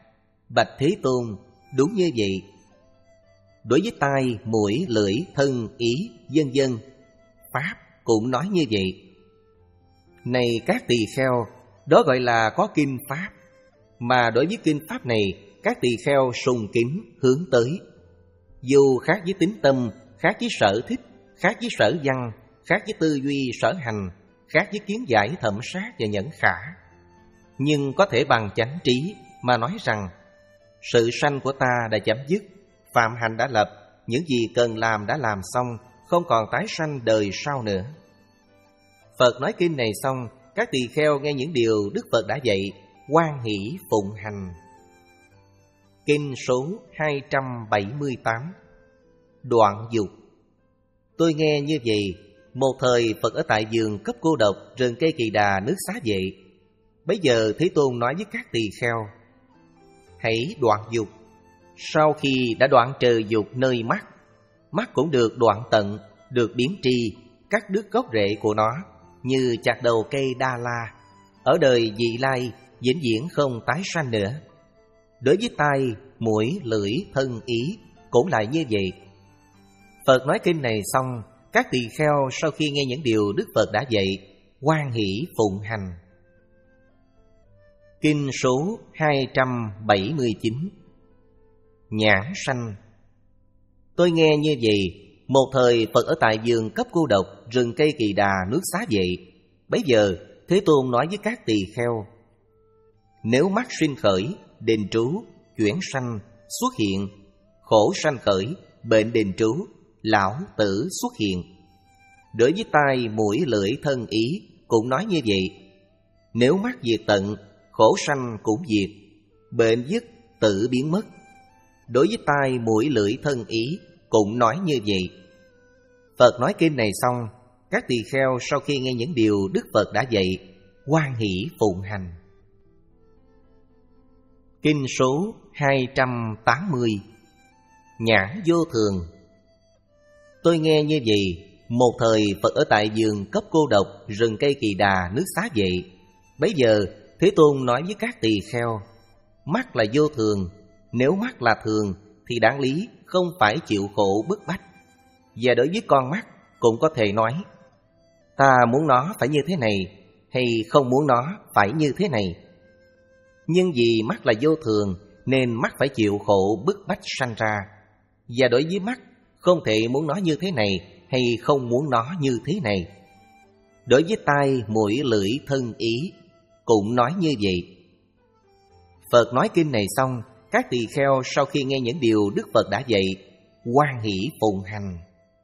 Bạch Thế Tôn, đúng như vậy. Đối với tai, mũi, lưỡi, thân, ý, vân vân, Pháp cũng nói như vậy. Này các tỳ kheo, đó gọi là có kinh Pháp. Mà đối với kinh Pháp này, các tỳ kheo sùng kính hướng tới. Dù khác với tính tâm, khác với sở thích, khác với sở văn, khác với tư duy sở hành, khác với kiến giải thẩm sát và nhẫn khả, nhưng có thể bằng chánh trí mà nói rằng sự sanh của ta đã chấm dứt, phạm hạnh đã lập, những gì cần làm đã làm xong, không còn tái sanh đời sau nữa. Phật nói kinh này xong, các tỳ kheo nghe những điều Đức Phật đã dạy, hoan hỷ phụng hành. Kinh số hai trăm bảy mươi tám. Đoạn dục. Tôi nghe như vậy, một thời Phật ở tại vườn cấp cô độc, rừng cây Kỳ Đà, nước Xá Vệ. Bấy giờ Thế Tôn nói với các tỳ kheo: hãy đoạn dục. Sau khi đã đoạn trừ dục nơi mắt, mắt cũng được đoạn tận, được biến tri, cắt đứt gốc rễ của nó, như chặt đầu cây đa la, ở đời vị lai vĩnh viễn không tái sanh nữa. Đối với tai, mũi, lưỡi, thân, ý cũng lại như vậy. Phật nói kinh này xong, các tỳ kheo sau khi nghe những điều Đức Phật đã dạy, hoan hỷ phụng hành. Kinh số hai trăm bảy mươi chín. Nhãn sanh. Tôi nghe như vậy, một thời Phật ở tại vườn cấp cô độc, rừng cây Kỳ Đà, nước Xá Vệ. Bấy giờ Thế Tôn nói với các tỳ kheo: nếu mắt sinh khởi, đền trú, chuyển sanh, xuất hiện, khổ sanh khởi, bệnh đền trú, lão tử xuất hiện. Đối với tai, mũi, lưỡi, thân, ý cũng nói như vậy. Nếu mắt diệt tận, khổ sanh cũng diệt, bệnh dứt, tử biến mất. Đối với tai, mũi, lưỡi, thân, ý cũng nói như vậy. Phật nói kinh này xong, các tỳ kheo sau khi nghe những điều Đức Phật đã dạy, hoan hỷ phụng hành. Kinh số hai trăm tám mươi. Nhãn vô thường. Tôi nghe như vậy, một thời Phật ở tại vườn cấp cô độc, rừng cây Kỳ Đà, nước Xá Vệ. Bấy giờ Thế Tôn nói với các tỳ kheo: mắt là vô thường, nếu mắt là thường thì đáng lý không phải chịu khổ bức bách. Và đối với con mắt cũng có thể nói: ta muốn nó phải như thế này, hay không muốn nó phải như thế này. Nhưng vì mắt là vô thường nên mắt phải chịu khổ bức bách sanh ra. Và đối với mắt không thể muốn nó như thế này, hay không muốn nó như thế này. Đối với tai, mũi, lưỡi, thân, ý cũng nói như vậy. Phật nói kinh này xong, các tỳ kheo sau khi nghe những điều Đức Phật đã dạy, hoan hỷ phụng hành.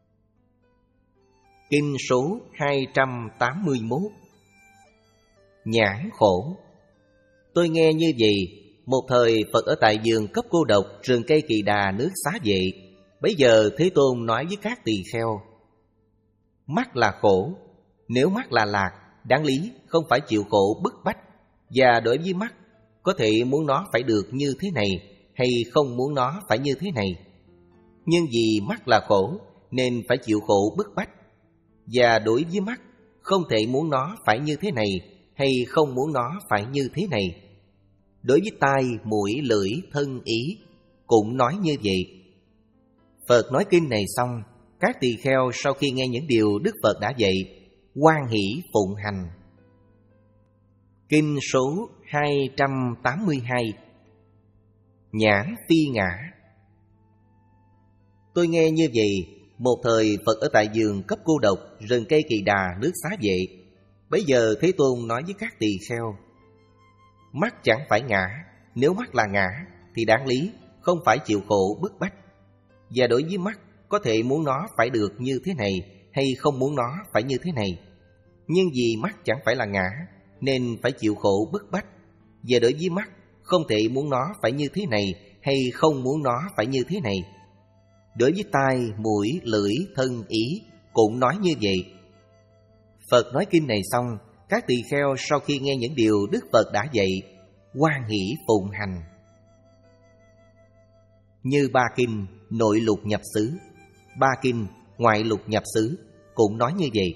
Kinh số hai trăm tám mươi mốt. Nhãn khổ. Tôi nghe như vậy, một thời Phật ở tại vườn cấp cô độc, rừng cây Kỳ Đà, nước Xá Vệ. Bấy giờ Thế Tôn nói với các tỳ kheo: mắt là khổ, nếu mắt là lạc, đáng lý không phải chịu khổ bức bách. Và đối với mắt, có thể muốn nó phải được như thế này, hay không muốn nó phải như thế này. Nhưng vì mắt là khổ nên phải chịu khổ bức bách. Và đối với mắt, không thể muốn nó phải như thế này, hay không muốn nó phải như thế này. Đối với tai, mũi, lưỡi, thân, ý cũng nói như vậy. Phật nói kinh này xong, các tỳ kheo sau khi nghe những điều Đức Phật đã dạy, hoan hỷ phụng hành. Kinh số hai trăm tám mươi hai. Nhãn phi ngã. Tôi nghe như vậy, một thời Phật ở tại vườn cấp cô độc, rừng cây Kỳ Đà, nước Xá Vệ. Bấy giờ Thế Tôn nói với các tỳ kheo: mắt chẳng phải ngã, nếu mắt là ngã thì đáng lý không phải chịu khổ bức bách. Và đối với mắt, có thể muốn nó phải được như thế này, hay không muốn nó phải như thế này. Nhưng vì mắt chẳng phải là ngã nên phải chịu khổ bức bách. Và đối với mắt, không thể muốn nó phải như thế này, hay không muốn nó phải như thế này. Đối với tai, mũi, lưỡi, thân, ý cũng nói như vậy. Phật nói kinh này xong, các tỳ kheo sau khi nghe những điều Đức Phật đã dạy, hoan hỷ phụng hành. Như ba kinh nội lục nhập xứ, ba kinh ngoại lục nhập xứ cũng nói như vậy.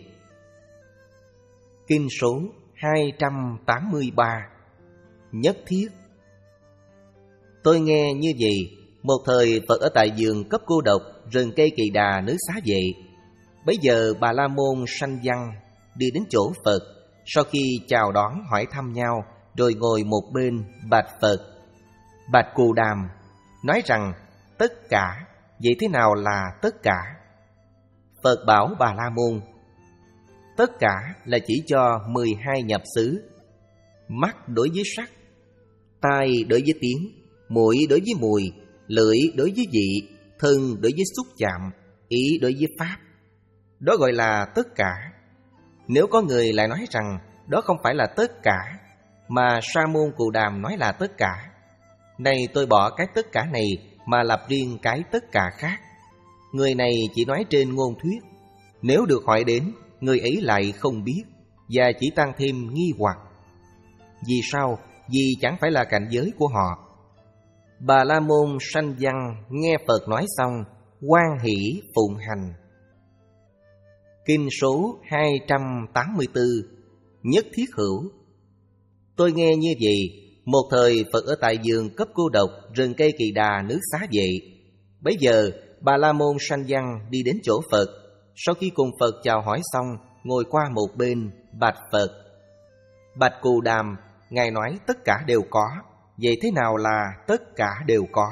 Kinh số hai trăm tám mươi ba. Nhất thiết. Tôi nghe như vậy, một thời Phật ở tại vườn cấp cô độc, rừng cây Kỳ Đà nước Xá Vệ. Bấy giờ Bà La Môn sanh văn đi đến chỗ Phật, sau khi chào đón hỏi thăm nhau, rồi ngồi một bên bạch Phật: Bạch Cù Đàm, nói rằng tất cả, vậy thế nào là tất cả? Phật bảo Bà La Môn: tất cả là chỉ cho mười hai nhập xứ. Mắt đối với sắc, tai đối với tiếng, mũi đối với mùi, lưỡi đối với vị, thân đối với xúc chạm, ý đối với pháp. Đó gọi là tất cả. Nếu có người lại nói rằng đó không phải là tất cả, mà Sa môn Cù Đàm nói là tất cả, này tôi bỏ cái tất cả này mà lập riêng cái tất cả khác. Người này chỉ nói trên ngôn thuyết, nếu được hỏi đến, người ấy lại không biết, và chỉ tăng thêm nghi hoặc. Vì sao? Vì chẳng phải là cảnh giới của họ. Bà La Môn sanh văn nghe Phật nói xong, hoan hỷ phụng hành. Kinh số hai trăm tám mươi tư. Nhất thiết hữu. Tôi nghe như vậy, một thời Phật ở tại vườn cấp cô độc, rừng cây Kỳ Đà nước Xá Vệ. Bấy giờ Bà La Môn sanh văn đi đến chỗ Phật, sau khi cùng Phật chào hỏi xong, ngồi qua một bên bạch Phật: Bạch Cù Đàm, Ngài nói tất cả đều có, vậy thế nào là tất cả đều có?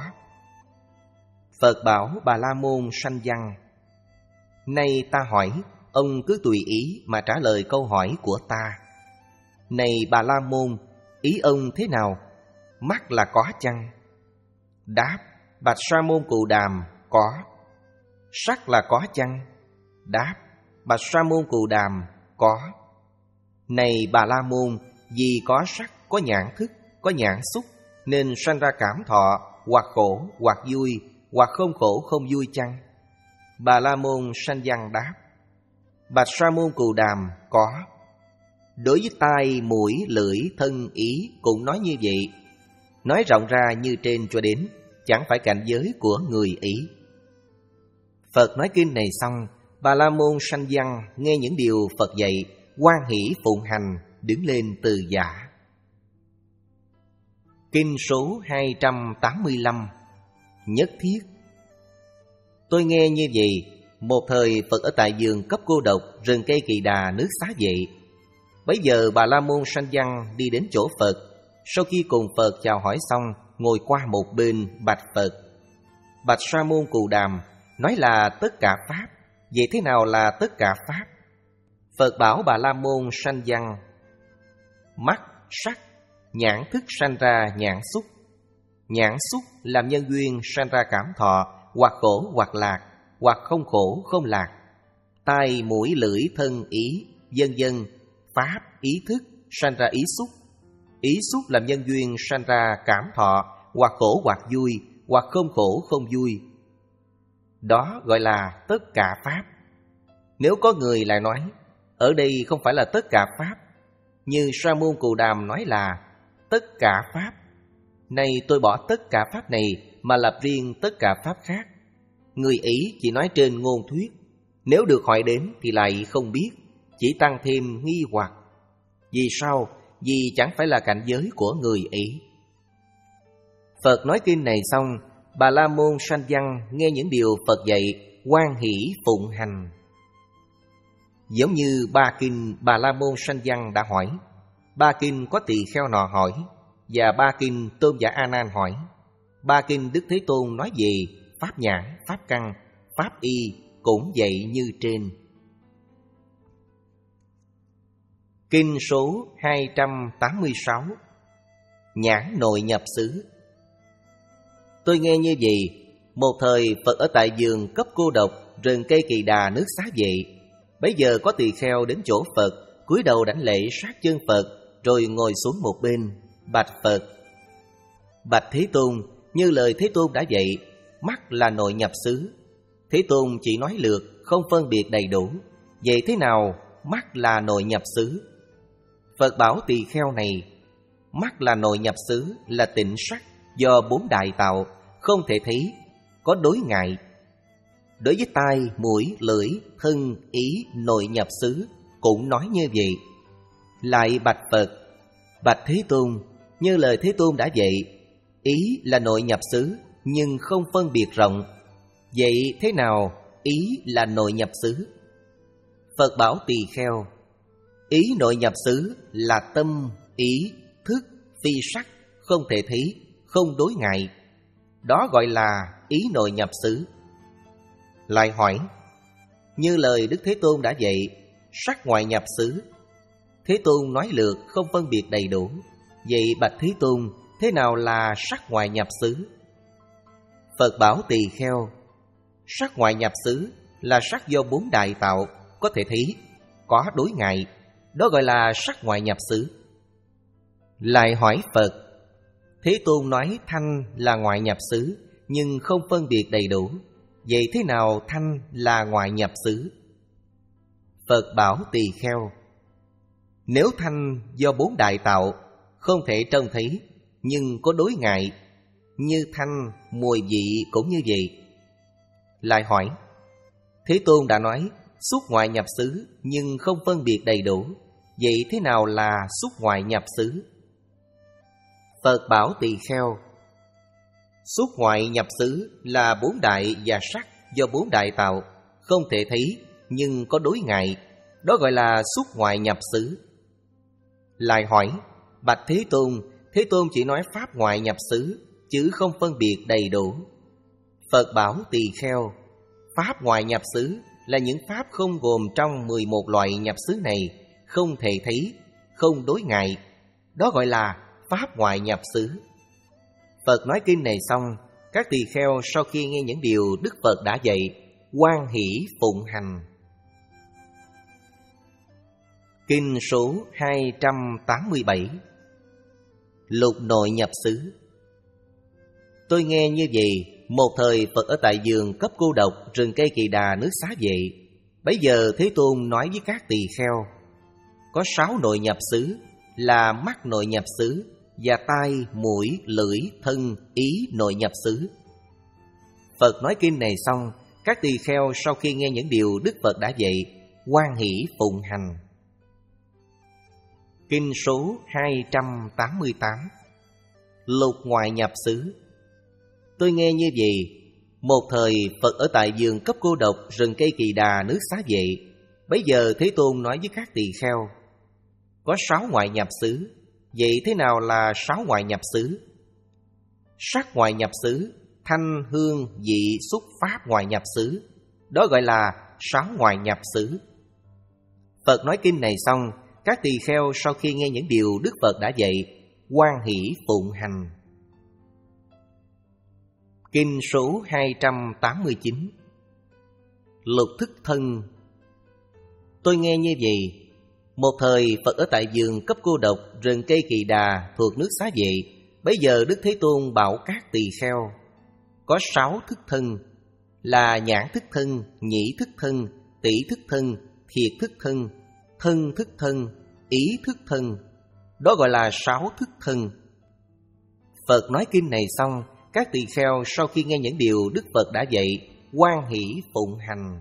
Phật bảo Bà La Môn sanh văn: nay ta hỏi, ông cứ tùy ý mà trả lời câu hỏi của ta. Này Bà La Môn, ý ông thế nào? Mắt là có chăng? Đáp: Bạch Sa môn Cù Đàm, có. Sắc là có chăng? Đáp: Bạch Sa môn Cù Đàm, có. Này Bà La Môn, vì có sắc, có nhãn thức, có nhãn xúc, nên sanh ra cảm thọ, hoặc khổ, hoặc vui, hoặc không khổ không vui chăng? Bà La Môn sanh văn đáp: Bạch Sa môn Cù Đàm, có. Đối với tai, mũi, lưỡi, thân, ý cũng nói như vậy. Nói rộng ra như trên cho đến, chẳng phải cảnh giới của người ý. Phật nói kinh này xong, Bà La Môn sanh văn nghe những điều Phật dạy, hoan hỷ phụng hành, đứng lên từ giả. Kinh số hai trăm tám mươi lăm. Nhất thiết. Tôi nghe như vậy, một thời Phật ở tại vườn cấp cô độc, rừng cây Kỳ Đà nước Xá Vệ. Bấy giờ Bà La Môn sanh văn đi đến chỗ Phật, sau khi cùng Phật chào hỏi xong, ngồi qua một bên bạch Phật: Bạch Sa môn Cù Đàm, nói là tất cả pháp, vậy thế nào là tất cả pháp? Phật bảo Bà La Môn sanh văn: mắt, sắc, nhãn thức sanh ra nhãn xúc. Nhãn xúc làm nhân duyên sanh ra cảm thọ, hoặc khổ hoặc lạc, hoặc không khổ không lạc. Tai, mũi, lưỡi, thân, ý, vân vân, pháp, ý thức sanh ra ý xúc. Ý xúc làm nhân duyên sanh ra cảm thọ, hoặc khổ hoặc vui, hoặc không khổ không vui. Đó gọi là tất cả pháp. Nếu có người lại nói, ở đây không phải là tất cả pháp, như Sa môn Cù Đàm nói là tất cả pháp, nay tôi bỏ tất cả pháp này mà lập riêng tất cả pháp khác. Người ý chỉ nói trên ngôn thuyết, nếu được hỏi đến thì lại không biết, chỉ tăng thêm nghi hoặc. Vì sao? Vì chẳng phải là cảnh giới của người ý. Phật nói kinh này xong, Bà La Môn sanh văn nghe những điều Phật dạy, hoan hỷ phụng hành. Giống như ba kinh Bà La Môn sanh văn đã hỏi, ba kinh có tỳ kheo nọ hỏi, và ba kinh Tôn giả A Nan hỏi. Ba kinh Đức Thế Tôn nói về pháp nhãn, pháp căn, pháp y cũng vậy như trên. Kinh số hai trăm tám mươi sáu. Nhãn nội nhập xứ. Tôi nghe như vậy, một thời Phật ở tại vườn cấp cô độc, rừng cây Kỳ Đà nước Xá Vệ. Bấy giờ có tỳ kheo đến chỗ Phật, cúi đầu đảnh lễ sát chân Phật, rồi ngồi xuống một bên bạch Phật: Bạch Thế Tôn, như lời Thế Tôn đã dạy, mắt là nội nhập xứ. Thế Tôn chỉ nói lược, không phân biệt đầy đủ. Vậy thế nào mắt là nội nhập xứ? Phật bảo tỳ kheo này, mắt là nội nhập xứ là tịnh sắc, do bốn đại tạo, không thể thấy, có đối ngại. Đối với tai, mũi, lưỡi, thân, ý nội nhập xứ cũng nói như vậy. Lại bạch Phật: Bạch Thế Tôn, như lời Thế Tôn đã dạy, ý là nội nhập xứ nhưng không phân biệt rộng. Vậy thế nào ý là nội nhập xứ? Phật bảo tỳ kheo, ý nội nhập xứ là tâm, ý, thức, phi sắc, không thể thí, không đối ngại. Đó gọi là ý nội nhập xứ. Lại hỏi, như lời Đức Thế Tôn đã dạy, sắc ngoại nhập xứ. Thế Tôn nói lược không phân biệt đầy đủ. Vậy bạch Thế Tôn, thế nào là sắc ngoại nhập xứ? Phật bảo tỳ kheo, sắc ngoại nhập xứ là sắc do bốn đại tạo, có thể thí, có đối ngại. Đó gọi là sắc ngoại nhập xứ. Lại hỏi Phật, Thế Tôn nói thanh là ngoại nhập xứ nhưng không phân biệt đầy đủ. Vậy thế nào thanh là ngoại nhập xứ? Phật bảo tỳ kheo, nếu thanh do bốn đại tạo, không thể trông thấy nhưng có đối ngại, như thanh, mùi vị cũng như vậy. Lại hỏi, Thế Tôn đã nói xuất ngoại nhập xứ nhưng không phân biệt đầy đủ. Vậy thế nào là xuất ngoại nhập xứ? Phật bảo tỳ kheo, xuất ngoại nhập xứ là bốn đại và sắc do bốn đại tạo, không thể thấy nhưng có đối ngại. Đó gọi là xuất ngoại nhập xứ. Lại hỏi, bạch Thế Tôn, Thế Tôn chỉ nói pháp ngoại nhập xứ chứ không phân biệt đầy đủ. Phật bảo tỳ kheo, pháp ngoại nhập xứ là những pháp không gồm trong mười một loại nhập xứ này, không thể thấy, không đối ngại. Đó gọi là pháp ngoại nhập xứ. Phật nói kinh này xong, các tỳ kheo sau khi nghe những điều Đức Phật đã dạy, hoan hỷ phụng hành. Kinh số hai trăm tám mươi bảy. Lục nội nhập xứ. Tôi nghe như vậy, một thời Phật ở tại vườn cấp cô độc, rừng cây Kỳ Đà, nước Xá Vệ. Bấy giờ Thế Tôn nói với các tỳ kheo, có sáu nội nhập xứ là mắt nội nhập xứ, và tai, mũi, lưỡi, thân, ý nội nhập xứ. Phật nói kinh này xong, các tỳ kheo sau khi nghe những điều Đức Phật đã dạy, hoan hỷ phụng hành. Kinh số hai trăm tám mươi tám. Lục ngoại nhập xứ. Tôi nghe như vậy, một thời Phật ở tại vườn cấp cô độc, rừng cây Kỳ Đà, nước Xá Vệ. Bấy giờ Thế Tôn nói với các tỳ kheo, có sáu ngoại nhập xứ. Vậy thế nào là sáu ngoại nhập xứ? Sắc ngoại nhập xứ, thanh, hương, vị, xúc, pháp ngoại nhập xứ. Đó gọi là sáu ngoại nhập xứ. Phật nói kinh này xong, các tỳ kheo sau khi nghe những điều Đức Phật đã dạy, hoan hỷ phụng hành. Kinh số hai trăm tám mươi chín. Lục thức thân. Tôi nghe như vậy, một thời Phật ở tại vườn cấp cô độc, rừng cây Kỳ Đà thuộc nước Xá Vệ. Bấy giờ Đức Thế Tôn bảo các tỳ kheo, có sáu thức thân là nhãn thức thân, nhĩ thức thân, tỷ thức thân, thiệt thức thân, thân thức thân, ý thức thân. Đó gọi là sáu thức thân. Phật nói kinh này xong, các tỳ kheo sau khi nghe những điều Đức Phật đã dạy, hoan hỷ phụng hành.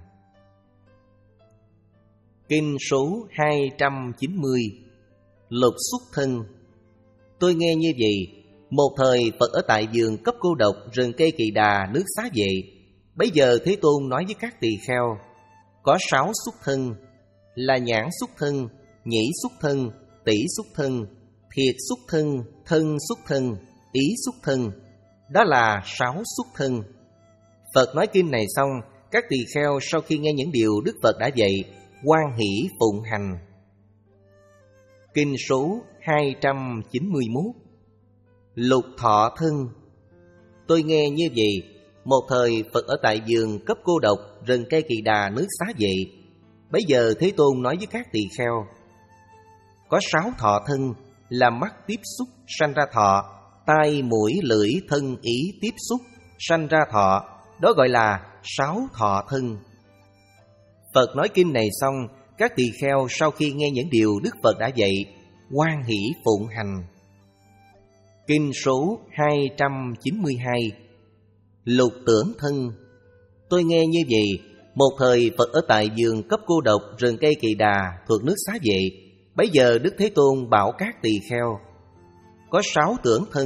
Kinh số hai trăm chín mươi. Lục xuất thân. Tôi nghe như vậy, một thời Phật ở tại vườn cấp cô độc, rừng cây Kỳ Đà, nước Xá Vệ. Bấy giờ Thế Tôn nói với các tỳ kheo, có sáu xuất thân là nhãn xuất thân, nhĩ xuất thân, tỷ xuất thân, thiệt xuất thân, thân xuất thân, ý xuất thân. Đó là sáu xuất thân. Phật nói kinh này xong, các tỳ kheo sau khi nghe những điều Đức Phật đã dạy, hoan hỷ phụng hành. Kinh số hai trăm chín mươi mốt. Lục thọ thân. Tôi nghe như vậy, một thời Phật ở tại vườn cấp cô độc, rừng cây Kỳ Đà, nước Xá Vệ. Bấy giờ Thế Tôn nói với các tỳ kheo, có sáu thọ thân là mắt tiếp xúc sanh ra thọ, tai, mũi, lưỡi, thân, ý tiếp xúc sanh ra thọ. Đó gọi là sáu thọ thân. Phật nói kinh này xong, các tỳ kheo sau khi nghe những điều Đức Phật đã dạy, hoan hỷ phụng hành. Kinh số hai trăm chín mươi hai. Lục tưởng thân. Tôi nghe như vậy, một thời Phật ở tại vườn cấp cô độc, rừng cây Kỳ Đà thuộc nước Xá Vệ. Bấy giờ Đức Thế Tôn bảo các tỳ kheo, có sáu tưởng thân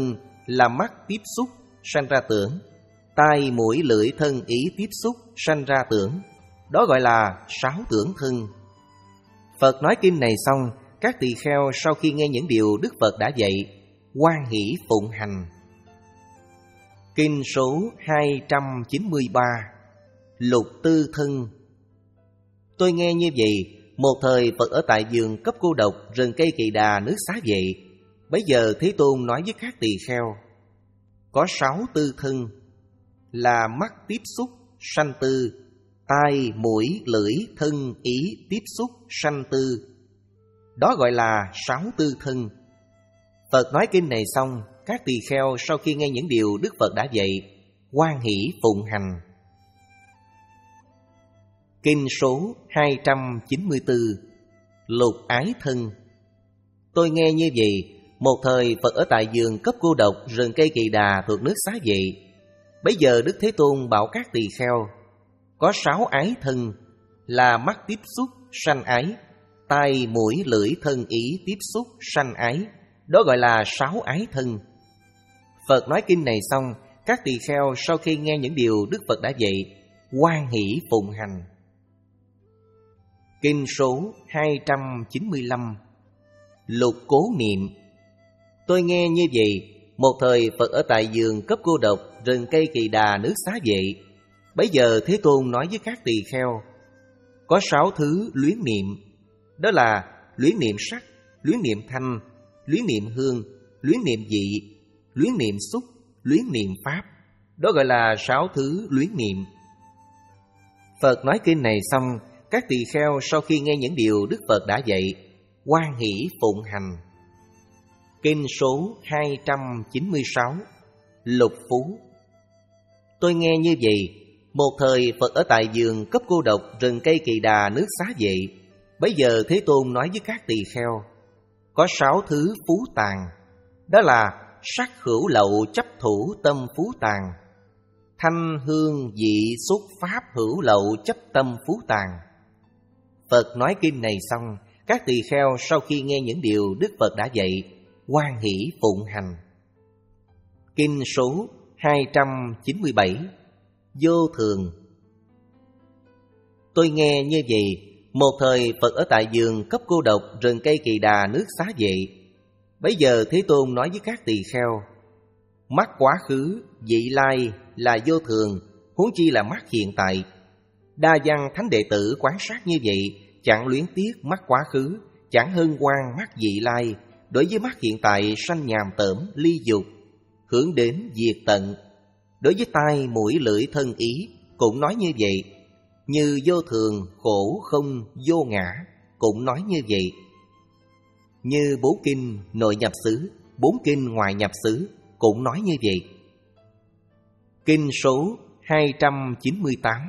là mắt tiếp xúc, sanh ra tưởng. Tai, mũi, lưỡi, thân, ý tiếp xúc, sanh ra tưởng. Đó gọi là sáu tưởng thân. Phật nói kinh này xong, các tỳ kheo sau khi nghe những điều Đức Phật đã dạy, hoan hỷ phụng hành. Kinh số hai trăm chín mươi ba. Lục tư thân. Tôi nghe như vậy, một thời Phật ở tại vườn cấp cô độc, rừng cây Kỳ Đà, nước Xá Vệ. Bấy giờ Thế Tôn nói với các tỳ kheo, có sáu tư thân, là mắt tiếp xúc, sanh tư, tai, mũi, lưỡi, thân, ý tiếp xúc, sanh tư. Đó gọi là sáu tư thân. Phật nói kinh này xong, các tỳ kheo sau khi nghe những điều Đức Phật đã dạy, hoan hỷ phụng hành. Kinh số hai trăm chín mươi tư. Lục ái thân. Tôi nghe như vậy, một thời Phật ở tại vườn cấp cô độc, rừng cây Kỳ Đà thuộc nước Xá Vệ. Bấy giờ Đức Thế Tôn bảo các tỳ kheo, có sáu ái thân, là mắt tiếp xúc, sanh ái, tai, mũi, lưỡi, thân, ý tiếp xúc, sanh ái. Đó gọi là sáu ái thân. Phật nói kinh này xong, các tỳ kheo sau khi nghe những điều Đức Phật đã dạy, hoan hỷ phụng hành. Kinh số hai trăm chín mươi lăm. Lục cố niệm. Tôi nghe như vậy, một thời Phật ở tại vườn cấp cô độc, rừng cây Kỳ Đà, nước Xá Vệ. Bấy giờ Thế Tôn nói với các tỳ kheo, có sáu thứ luyến niệm. Đó là luyến niệm sắc, luyến niệm thanh, luyến niệm hương, luyến niệm vị, luyến niệm xúc, luyến niệm pháp. Đó gọi là sáu thứ luyến niệm. Phật nói kinh này xong, các tỳ kheo sau khi nghe những điều Đức Phật đã dạy, hoan hỷ phụng hành. Kinh số hai trăm chín mươi sáu. Lục phú. Tôi nghe như vậy, một thời Phật ở tại vườn cấp cô độc, rừng cây Kỳ Đà, nước Xá Vệ. Bấy giờ Thế Tôn nói với các tỳ kheo, có sáu thứ phú tàn. Đó là sắc hữu lậu chấp thủ tâm phú tàn, thanh hương vị xúc pháp hữu lậu chấp tâm phú tàn. Phật nói kinh này xong, các tỳ kheo sau khi nghe những điều Đức Phật đã dạy, hoan hỷ phụng hành. Kinh số hai trăm chín mươi bảy. Vô thường. Tôi nghe như vậy, một thời Phật ở tại vườn cấp cô độc, rừng cây Kỳ Đà, nước Xá Vệ. Bấy giờ Thế Tôn nói với các tỳ kheo, mắt quá khứ, vị lai là vô thường, huống chi là mắt hiện tại. Đa văn thánh đệ tử quán sát như vậy, chẳng luyến tiếc mắt quá khứ, chẳng hân hoan mắt vị lai. Đối với mắt hiện tại sanh nhàm tởm, ly dục, hướng đến diệt tận. Đối với tai, mũi, lưỡi, thân, ý cũng nói như vậy. Như vô thường, khổ, không, vô ngã cũng nói như vậy. Như bốn kinh nội nhập xứ, bốn kinh ngoài nhập xứ cũng nói như vậy. Kinh số hai trăm chín mươi tám.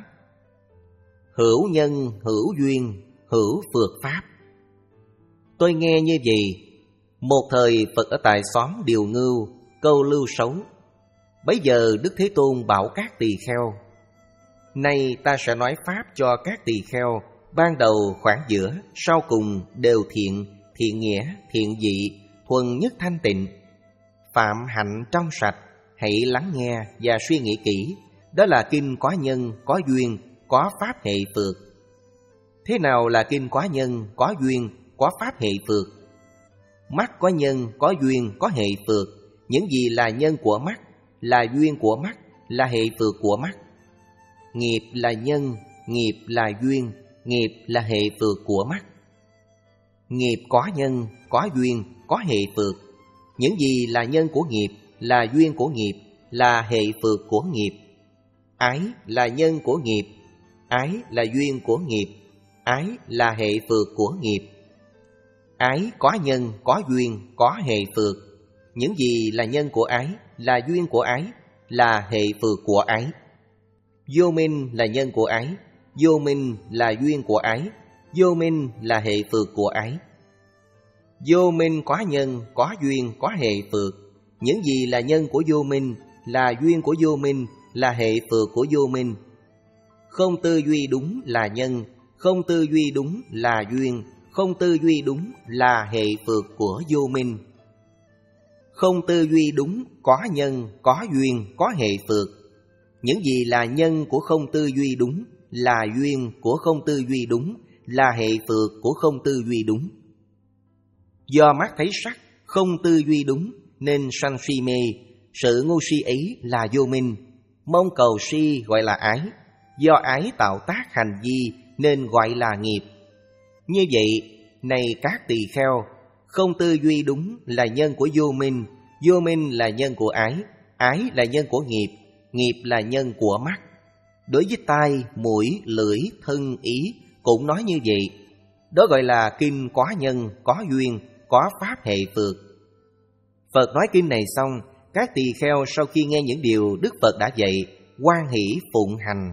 Hữu nhân, hữu duyên, hữu phược pháp. Tôi nghe như vậy, một thời Phật ở tại xóm Điều Ngưu, câu Lưu Xấu. Bấy giờ Đức Thế Tôn bảo các tỳ kheo, nay ta sẽ nói pháp cho các tỳ kheo, ban đầu, khoảng giữa, sau cùng đều thiện, thiện nghĩa, thiện vị, thuần nhất thanh tịnh. Phạm hạnh trong sạch, hãy lắng nghe và suy nghĩ kỹ. Đó là kinh có nhân, có duyên, có pháp hệ phược. Thế nào là kinh có nhân, có duyên, có pháp hệ phược? Mắt có nhân, có duyên, có hệ phược. Những gì là nhân của mắt, là duyên của mắt, là hệ phược của mắt. Nghiệp là nhân, nghiệp là duyên, nghiệp là hệ phược của mắt. Nghiệp có nhân, có duyên, có hệ phược. Những gì là nhân của nghiệp, là duyên của nghiệp, là hệ phược của nghiệp. Ái là nhân của nghiệp, ái là duyên của nghiệp, ái là hệ phược của nghiệp. Ái có nhân, có duyên, có hệ phược. Những gì là nhân của ái, là duyên của ái, là hệ phược của ái. Vô minh là nhân của ái, vô minh là duyên của ái, vô minh là hệ phược của ái. Vô minh có nhân, có duyên, có hệ phược. Những gì là nhân của vô minh, là duyên của vô minh, là hệ phược của vô minh. Không tư duy đúng là nhân, không tư duy đúng là duyên, không tư duy đúng là hệ phược của vô minh. không tư duy đúng, có nhân, có duyên, có hệ phược. Những gì là nhân của không tư duy đúng, là duyên của không tư duy đúng, là hệ phược của không tư duy đúng. Do mắt thấy sắc không tư duy đúng nên sanh si mê. Sự ngu si ấy là vô minh. Mong cầu si gọi là ái. Do ái tạo tác hành vi nên gọi là nghiệp. Như vậy, này các tỳ kheo, không tư duy đúng là nhân của vô minh, vô minh là nhân của ái, ái là nhân của nghiệp, nghiệp là nhân của mắt. Đối với tai, mũi, lưỡi, thân, ý cũng nói như vậy. Đó gọi là kinh có nhân, có duyên, có pháp hệ phược. Phật nói kinh này xong, các tỳ kheo sau khi nghe những điều Đức Phật đã dạy, hoan hỷ phụng hành.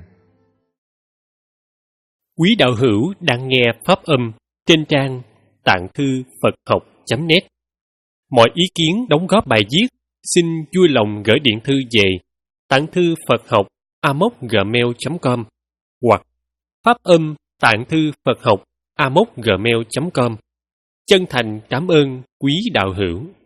Quý đạo hữu đang nghe pháp âm trên trang tạng thư Phật học chấm net. Mọi ý kiến đóng góp bài viết xin vui lòng gửi điện thư về tạng thư Phật học a m o c gmail chấm com hoặc pháp âm tạng thư Phật học a m o c gmail chấm com. Chân thành cảm ơn quý đạo hữu.